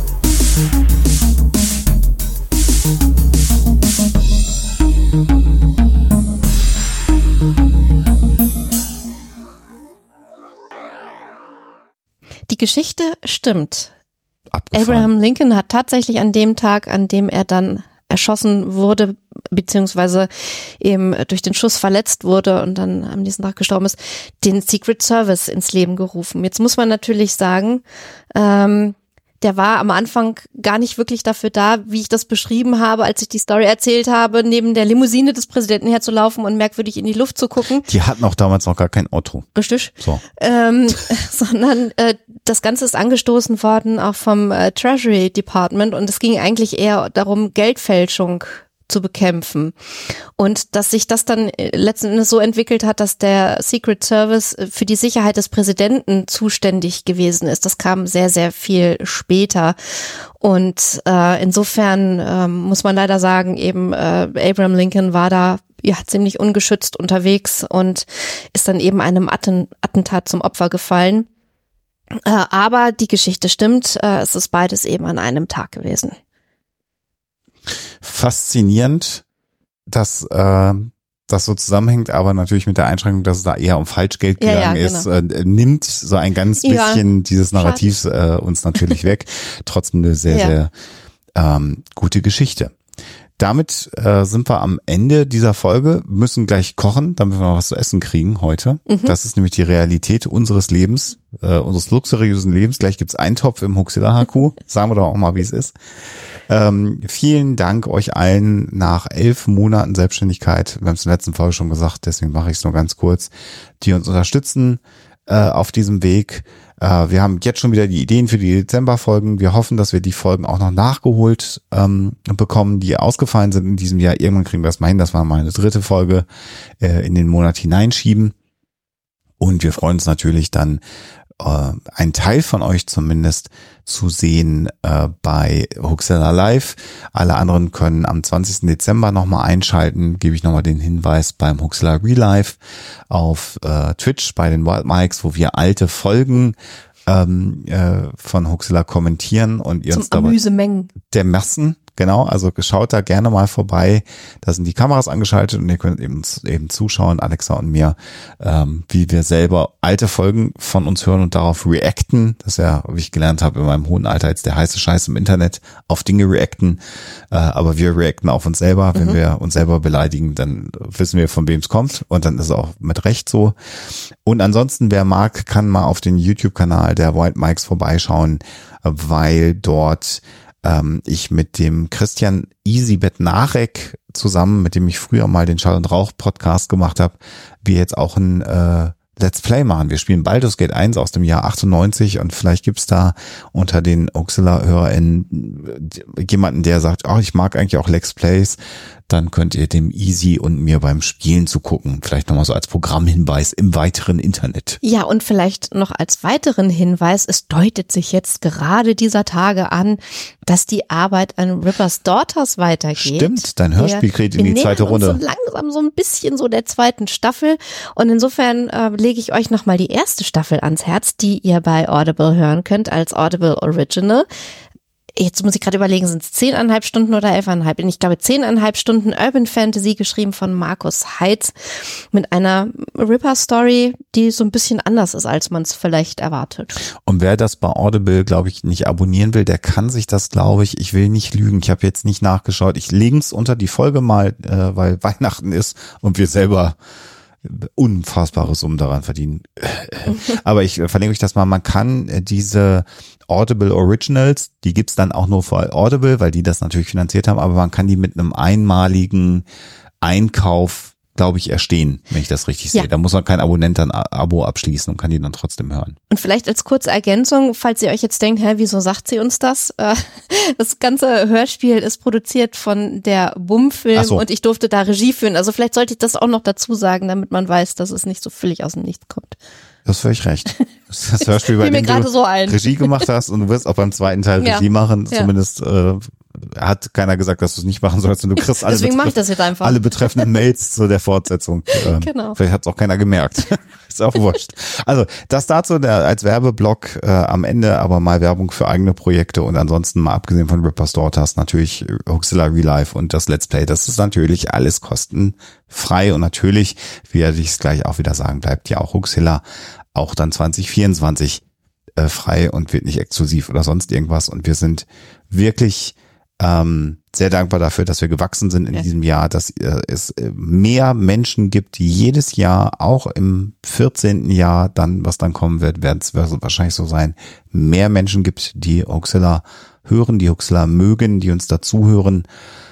Die Geschichte stimmt. Abgefahren. Abraham Lincoln hat tatsächlich an dem Tag, an dem er dann erschossen wurde, beziehungsweise eben durch den Schuss verletzt wurde und dann am nächsten Tag gestorben ist, den Secret Service ins Leben gerufen. Jetzt muss man natürlich sagen, ähm, der war am Anfang gar nicht wirklich dafür da, wie ich das beschrieben habe, als ich die Story erzählt habe, neben der Limousine des Präsidenten herzulaufen und merkwürdig in die Luft zu gucken. Die hatten auch damals noch gar kein Auto. Richtig. So. Ähm, sondern äh, das Ganze ist angestoßen worden auch vom äh, Treasury Department und es ging eigentlich eher darum, Geldfälschung zu bekämpfen. Und dass sich das dann letzten Endes so entwickelt hat, dass der Secret Service für die Sicherheit des Präsidenten zuständig gewesen ist, das kam sehr, sehr viel später. Und äh, insofern äh, muss man leider sagen, eben äh, Abraham Lincoln war da ja ziemlich ungeschützt unterwegs und ist dann eben einem Atten- Attentat zum Opfer gefallen. Äh, aber die Geschichte stimmt, äh, es ist beides eben an einem Tag gewesen. Faszinierend, dass äh, das so zusammenhängt, aber natürlich mit der Einschränkung, dass es da eher um Falschgeld Ja, gegangen ja, ist, äh, nimmt so ein ganz Ja, bisschen dieses Narrativs äh, uns natürlich weg. Trotzdem eine sehr, Ja. sehr ähm, gute Geschichte. Damit äh, sind wir am Ende dieser Folge, müssen gleich kochen, damit wir noch was zu essen kriegen heute. Mhm. Das ist nämlich die Realität unseres Lebens, äh, unseres luxuriösen Lebens. Gleich gibt's Eintopf im Huxilla-H Q. Sagen wir doch auch mal, wie es ist. Ähm, vielen Dank euch allen nach elf Monaten Selbstständigkeit. Wir haben es in der letzten Folge schon gesagt, deswegen mache ich es nur ganz kurz, die uns unterstützen äh, auf diesem Weg. Äh, wir haben jetzt schon wieder die Ideen für die Dezemberfolgen. Wir hoffen, dass wir die Folgen auch noch nachgeholt ähm, bekommen, die ausgefallen sind in diesem Jahr. Irgendwann kriegen wir das mal hin, dass wir mal eine dritte Folge äh, in den Monat hineinschieben. Und wir freuen uns natürlich dann, äh, einen Teil von euch zumindest zu sehen äh, bei Huxilla Live. Alle anderen können am zwanzigsten Dezember nochmal einschalten. Gebe ich nochmal den Hinweis beim Huxilla Real Life auf äh, Twitch bei den Wild Mikes, wo wir alte Folgen ähm, äh, von Huxilla kommentieren und ihr Zum uns dabei Amüsemengen. der Massen. Genau, also schaut da gerne mal vorbei. Da sind die Kameras angeschaltet und ihr könnt eben, eben zuschauen, Alexa und mir, ähm, wie wir selber alte Folgen von uns hören und darauf reacten. Das ist ja, wie ich gelernt habe, in meinem hohen Alter jetzt der heiße Scheiß im Internet, auf Dinge reacten. Äh, aber wir reacten auf uns selber. Wenn mhm. wir uns selber beleidigen, dann wissen wir, von wem es kommt. Und dann ist es auch mit Recht so. Und ansonsten, wer mag, kann mal auf den YouTube-Kanal der Wild Mikes vorbeischauen, weil dort ähm, ich mit dem Christian Easybet Narek zusammen, mit dem ich früher mal den Schall und Rauch Podcast gemacht habe, wir jetzt auch ein äh, Let's Play machen. Wir spielen Baldur's Gate eins aus dem Jahr achtundneunzig und vielleicht gibt's da unter den Huxilla-HörerInnen jemanden, der sagt, oh, ich mag eigentlich auch Let's Plays. Dann könnt ihr dem Easy und mir beim Spielen zugucken. Vielleicht nochmal so als Programmhinweis im weiteren Internet. Ja, und vielleicht noch als weiteren Hinweis, es deutet sich jetzt gerade dieser Tage an, dass die Arbeit an Ripper's Daughters weitergeht. Stimmt, dein Hörspiel geht in die zweite Runde. Wir nähern uns so langsam so ein bisschen so der zweiten Staffel und insofern äh, lege ich euch nochmal die erste Staffel ans Herz, die ihr bei Audible hören könnt als Audible Original. jetzt muss ich gerade überlegen, sind es zehneinhalb Stunden oder elfeinhalb? Ich glaube zehneinhalb Stunden Urban Fantasy, geschrieben von Markus Heitz, mit einer Ripper-Story, die so ein bisschen anders ist, als man es vielleicht erwartet. Und wer das bei Audible, glaube ich, nicht abonnieren will, der kann sich das, glaube ich, ich will nicht lügen, ich habe jetzt nicht nachgeschaut, ich links unter die Folge mal, äh, weil Weihnachten ist und wir selber unfassbare Summen daran verdienen. Aber ich verlinke euch das mal. Man kann diese Audible Originals, die gibt's dann auch nur für Audible, weil die das natürlich finanziert haben, aber man kann die mit einem einmaligen Einkauf, glaube ich, erstehen, wenn ich das richtig sehe. Ja. Da muss man kein Abonnent dann Abo abschließen und kann die dann trotzdem hören. Und vielleicht als kurze Ergänzung, falls ihr euch jetzt denkt, hä, wieso sagt sie uns das? Das ganze Hörspiel ist produziert von der Bum-Film so. Und ich durfte da Regie führen. Also vielleicht sollte ich das auch noch dazu sagen, damit man weiß, dass es nicht so völlig aus dem Nichts kommt. Du hast völlig recht. Das, das Hörspiel, bei dem du so ein. Regie gemacht hast und du wirst auch beim zweiten Teil Ja. Regie machen, Ja. zumindest äh, hat keiner gesagt, dass du es nicht machen sollst und du kriegst alle, Deswegen mache ich das jetzt einfach. alle betreffenden Mails zu der Fortsetzung. Ähm, Genau. Vielleicht hat es auch keiner gemerkt. Ist auch wurscht. Also das dazu der, als Werbeblock äh, am Ende, aber mal Werbung für eigene Projekte und ansonsten mal abgesehen von Ripper's Daughters natürlich Huxilla Real Life und das Let's Play. Das ist natürlich alles kostenfrei und natürlich, wie er sich gleich auch wieder sagen, bleibt ja auch Huxilla auch dann zwanzig vierundzwanzig äh, frei und wird nicht exklusiv oder sonst irgendwas. Und wir sind wirklich ähm, sehr dankbar dafür, dass wir gewachsen sind in ja. diesem Jahr, dass äh, es mehr Menschen gibt, die jedes Jahr, auch im vierzehnten Jahr dann, was dann kommen wird, wird es wahrscheinlich so sein, mehr Menschen gibt, die Huxilla hören, die Huxilla mögen, die uns dazuhören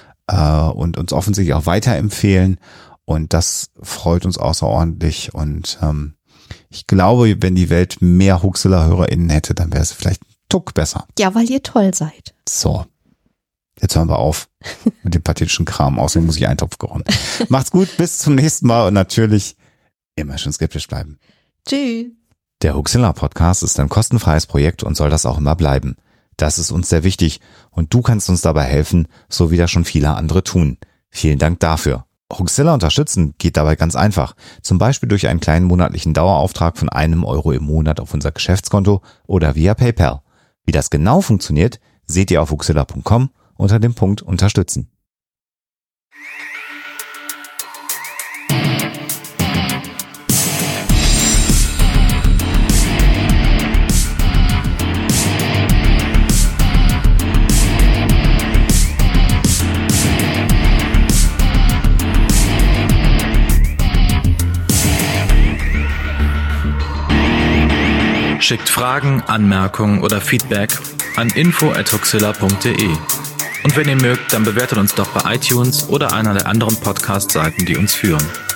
äh, und uns offensichtlich auch weiterempfehlen. Und das freut uns außerordentlich. Und ähm, ich glaube, wenn die Welt mehr Huxilla-HörerInnen hätte, dann wäre es vielleicht ein Tuck besser. Ja, weil ihr toll seid. So. Jetzt hören wir auf mit dem pathetischen Kram. Außerdem muss ich Eintopf kochen. Macht's gut, bis zum nächsten Mal und natürlich immer schön skeptisch bleiben. Tschüss. Der Huxilla Podcast ist ein kostenfreies Projekt und soll das auch immer bleiben. Das ist uns sehr wichtig und du kannst uns dabei helfen, so wie das schon viele andere tun. Vielen Dank dafür. Huxilla unterstützen geht dabei ganz einfach. Zum Beispiel durch einen kleinen monatlichen Dauerauftrag von einem Euro im Monat auf unser Geschäftskonto oder via PayPal. Wie das genau funktioniert, seht ihr auf huxilla punkt com unter dem Punkt Unterstützen. Schickt Fragen, Anmerkungen oder Feedback an info at huxilla punkt de. Und wenn ihr mögt, dann bewertet uns doch bei iTunes oder einer der anderen Podcast-Seiten, die uns führen.